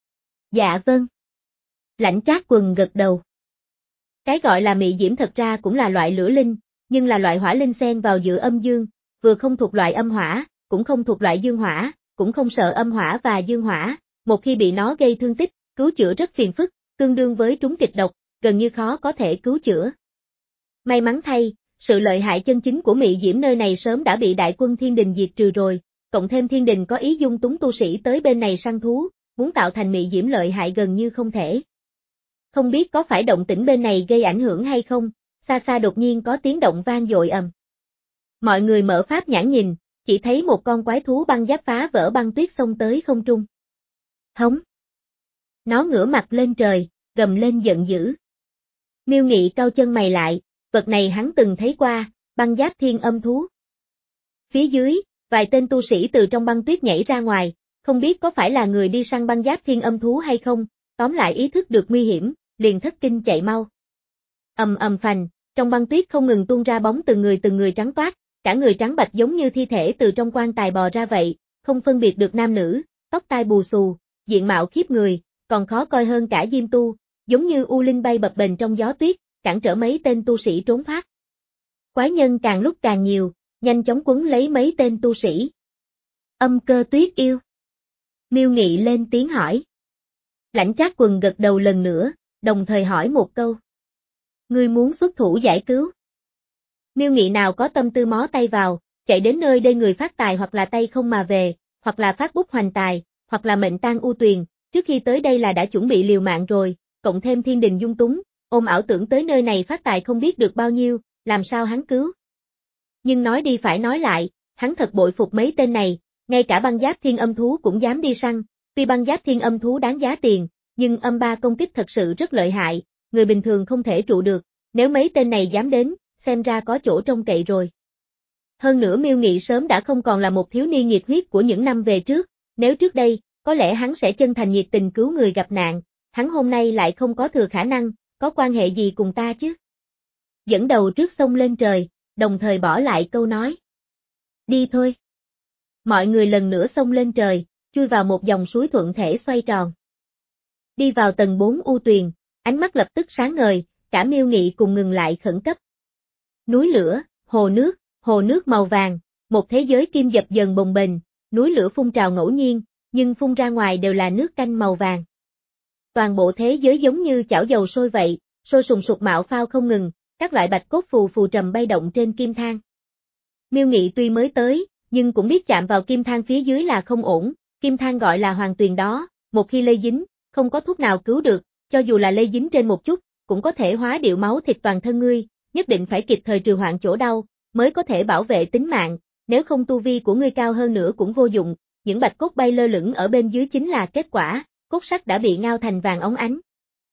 Dạ vâng. Lãnh Trác Quần gật đầu. Cái gọi là mị diễm thật ra cũng là loại lửa linh, nhưng là loại hỏa linh xen vào giữa âm dương, vừa không thuộc loại âm hỏa, cũng không thuộc loại dương hỏa, cũng không sợ âm hỏa và dương hỏa, một khi bị nó gây thương tích, cứu chữa rất phiền phức, tương đương với trúng kịch độc, gần như khó có thể cứu chữa. May mắn thay, sự lợi hại chân chính của mị diễm nơi này sớm đã bị đại quân Thiên Đình diệt trừ rồi, cộng thêm Thiên Đình có ý dung túng tu sĩ tới bên này săn thú, muốn tạo thành mị diễm lợi hại gần như không thể. Không biết có phải động tĩnh bên này gây ảnh hưởng hay không, xa xa đột nhiên có tiếng động vang dội ầm. Mọi người mở pháp nhãn nhìn, chỉ thấy một con quái thú băng giáp phá vỡ băng tuyết xông tới không trung. Hống. Nó ngửa mặt lên trời, gầm lên giận dữ. Miêu Nghị cau chân mày lại, vật này hắn từng thấy qua, băng giáp thiên âm thú. Phía dưới, vài tên tu sĩ từ trong băng tuyết nhảy ra ngoài, không biết có phải là người đi săn băng giáp thiên âm thú hay không, tóm lại ý thức được nguy hiểm, liền thất kinh chạy mau. Ầm ầm phành, trong băng tuyết không ngừng tuôn ra bóng từng người từng người trắng toát, cả người trắng bạch giống như thi thể từ trong quan tài bò ra vậy, không phân biệt được nam nữ, tóc tai bù xù, diện mạo khiếp người, còn khó coi hơn cả diêm tu, giống như u linh bay bập bềnh trong gió tuyết, cản trở mấy tên tu sĩ trốn thoát. Quái nhân càng lúc càng nhiều, nhanh chóng quấn lấy mấy tên tu sĩ. Âm Cơ Tuyết yêu. Miêu Nghị lên tiếng hỏi. Lãnh Trác Quần gật đầu lần nữa, đồng thời hỏi một câu. Ngươi muốn xuất thủ giải cứu. Miêu Nghị nào có tâm tư mó tay vào, chạy đến nơi đây người phát tài hoặc là tay không mà về, hoặc là phát bút hoành tài, hoặc là mệnh tang u tuyền, trước khi tới đây là đã chuẩn bị liều mạng rồi, cộng thêm thiên đình dung túng, ôm ảo tưởng tới nơi này phát tài không biết được bao nhiêu, làm sao hắn cứu. Nhưng nói đi phải nói lại, hắn thật bội phục mấy tên này, ngay cả băng giáp thiên âm thú cũng dám đi săn, tuy băng giáp thiên âm thú đáng giá tiền, nhưng âm ba công kích thật sự rất lợi hại, người bình thường không thể trụ được, nếu mấy tên này dám đến, xem ra có chỗ trông cậy rồi. Hơn nữa Miêu Nghị sớm đã không còn là một thiếu niên nhiệt huyết của những năm về trước, nếu trước đây, có lẽ hắn sẽ chân thành nhiệt tình cứu người gặp nạn, hắn hôm nay lại không có thừa khả năng, có quan hệ gì cùng ta chứ? Dẫn đầu trước sông lên trời, đồng thời bỏ lại câu nói. Đi thôi. Mọi người lần nữa xông lên trời, chui vào một dòng suối thuận thể xoay tròn. Đi vào tầng bốn u tuyền, ánh mắt lập tức sáng ngời, cả Miêu Nghị cùng ngừng lại khẩn cấp. Núi lửa, hồ nước, hồ nước màu vàng, một thế giới kim dập dần bồng bềnh, núi lửa phun trào ngẫu nhiên, nhưng phun ra ngoài đều là nước canh màu vàng. Toàn bộ thế giới giống như chảo dầu sôi vậy, sôi sùng sục mạo phao không ngừng, các loại bạch cốt phù phù trầm bay động trên kim thang. Miêu Nghị tuy mới tới, nhưng cũng biết chạm vào kim thang phía dưới là không ổn, kim thang gọi là hoàng tuyền đó, một khi lây dính, không có thuốc nào cứu được, cho dù là lây dính trên một chút, cũng có thể hóa điệu máu thịt toàn thân ngươi, nhất định phải kịp thời trừ hoạn chỗ đau, mới có thể bảo vệ tính mạng, nếu không tu vi của ngươi cao hơn nữa cũng vô dụng, những bạch cốt bay lơ lửng ở bên dưới chính là kết quả, cốt sắt đã bị ngao thành vàng óng ánh.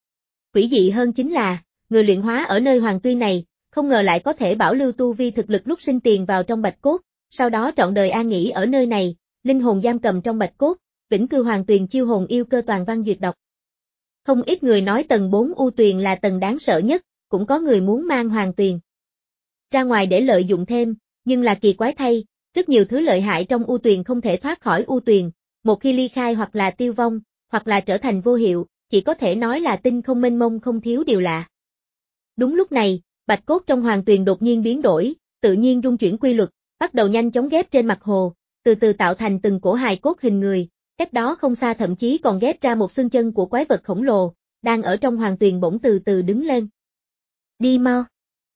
Quỷ dị hơn chính là, người luyện hóa ở nơi hoàng tuyên này, không ngờ lại có thể bảo lưu tu vi thực lực lúc sinh tiền vào trong bạch cốt, sau đó trọn đời an nghỉ ở nơi này, linh hồn giam cầm trong bạch cốt, vĩnh cư hoàng tuyền chiêu hồn yêu cơ toàn văn duyệt đọc. Không ít người nói tầng bốn u tuyền là tầng đáng sợ nhất, cũng có người muốn mang hoàng tuyền ra ngoài để lợi dụng thêm, nhưng là kỳ quái thay, rất nhiều thứ lợi hại trong u tuyền không thể thoát khỏi u tuyền, một khi ly khai hoặc là tiêu vong, hoặc là trở thành vô hiệu, chỉ có thể nói là tinh không mênh mông không thiếu điều lạ. Đúng lúc này, bạch cốt trong hoàng tuyền đột nhiên biến đổi, tự nhiên rung chuyển quy luật, bắt đầu nhanh chóng ghép trên mặt hồ, từ từ tạo thành từng cổ hài cốt hình người, cách đó không xa thậm chí còn ghép ra một xương chân của quái vật khổng lồ, đang ở trong hoàng tuyền bỗng từ từ đứng lên. Đi mau.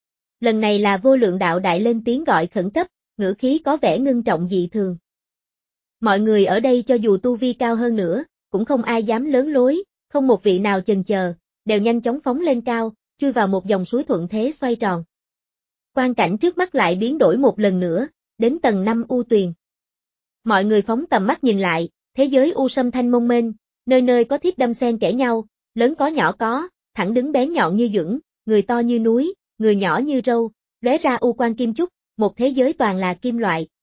Lần này là Vô Lượng Đạo Đại lên tiếng gọi khẩn cấp, ngữ khí có vẻ ngưng trọng dị thường. Mọi người ở đây cho dù tu vi cao hơn nữa, cũng không ai dám lớn lối, không một vị nào chần chờ, đều nhanh chóng phóng lên cao, chui vào một dòng suối thuận thế xoay tròn. Quang cảnh trước mắt lại biến đổi một lần nữa, đến tầng năm u tuyền. Mọi người phóng tầm mắt nhìn lại, thế giới u sâm thanh mông mênh, nơi nơi có thiết đâm xen kẽ nhau, lớn có nhỏ có, thẳng đứng bén nhọn như dũng, người to như núi, người nhỏ như râu, lóe ra u quang kim chúc, một thế giới toàn là kim loại.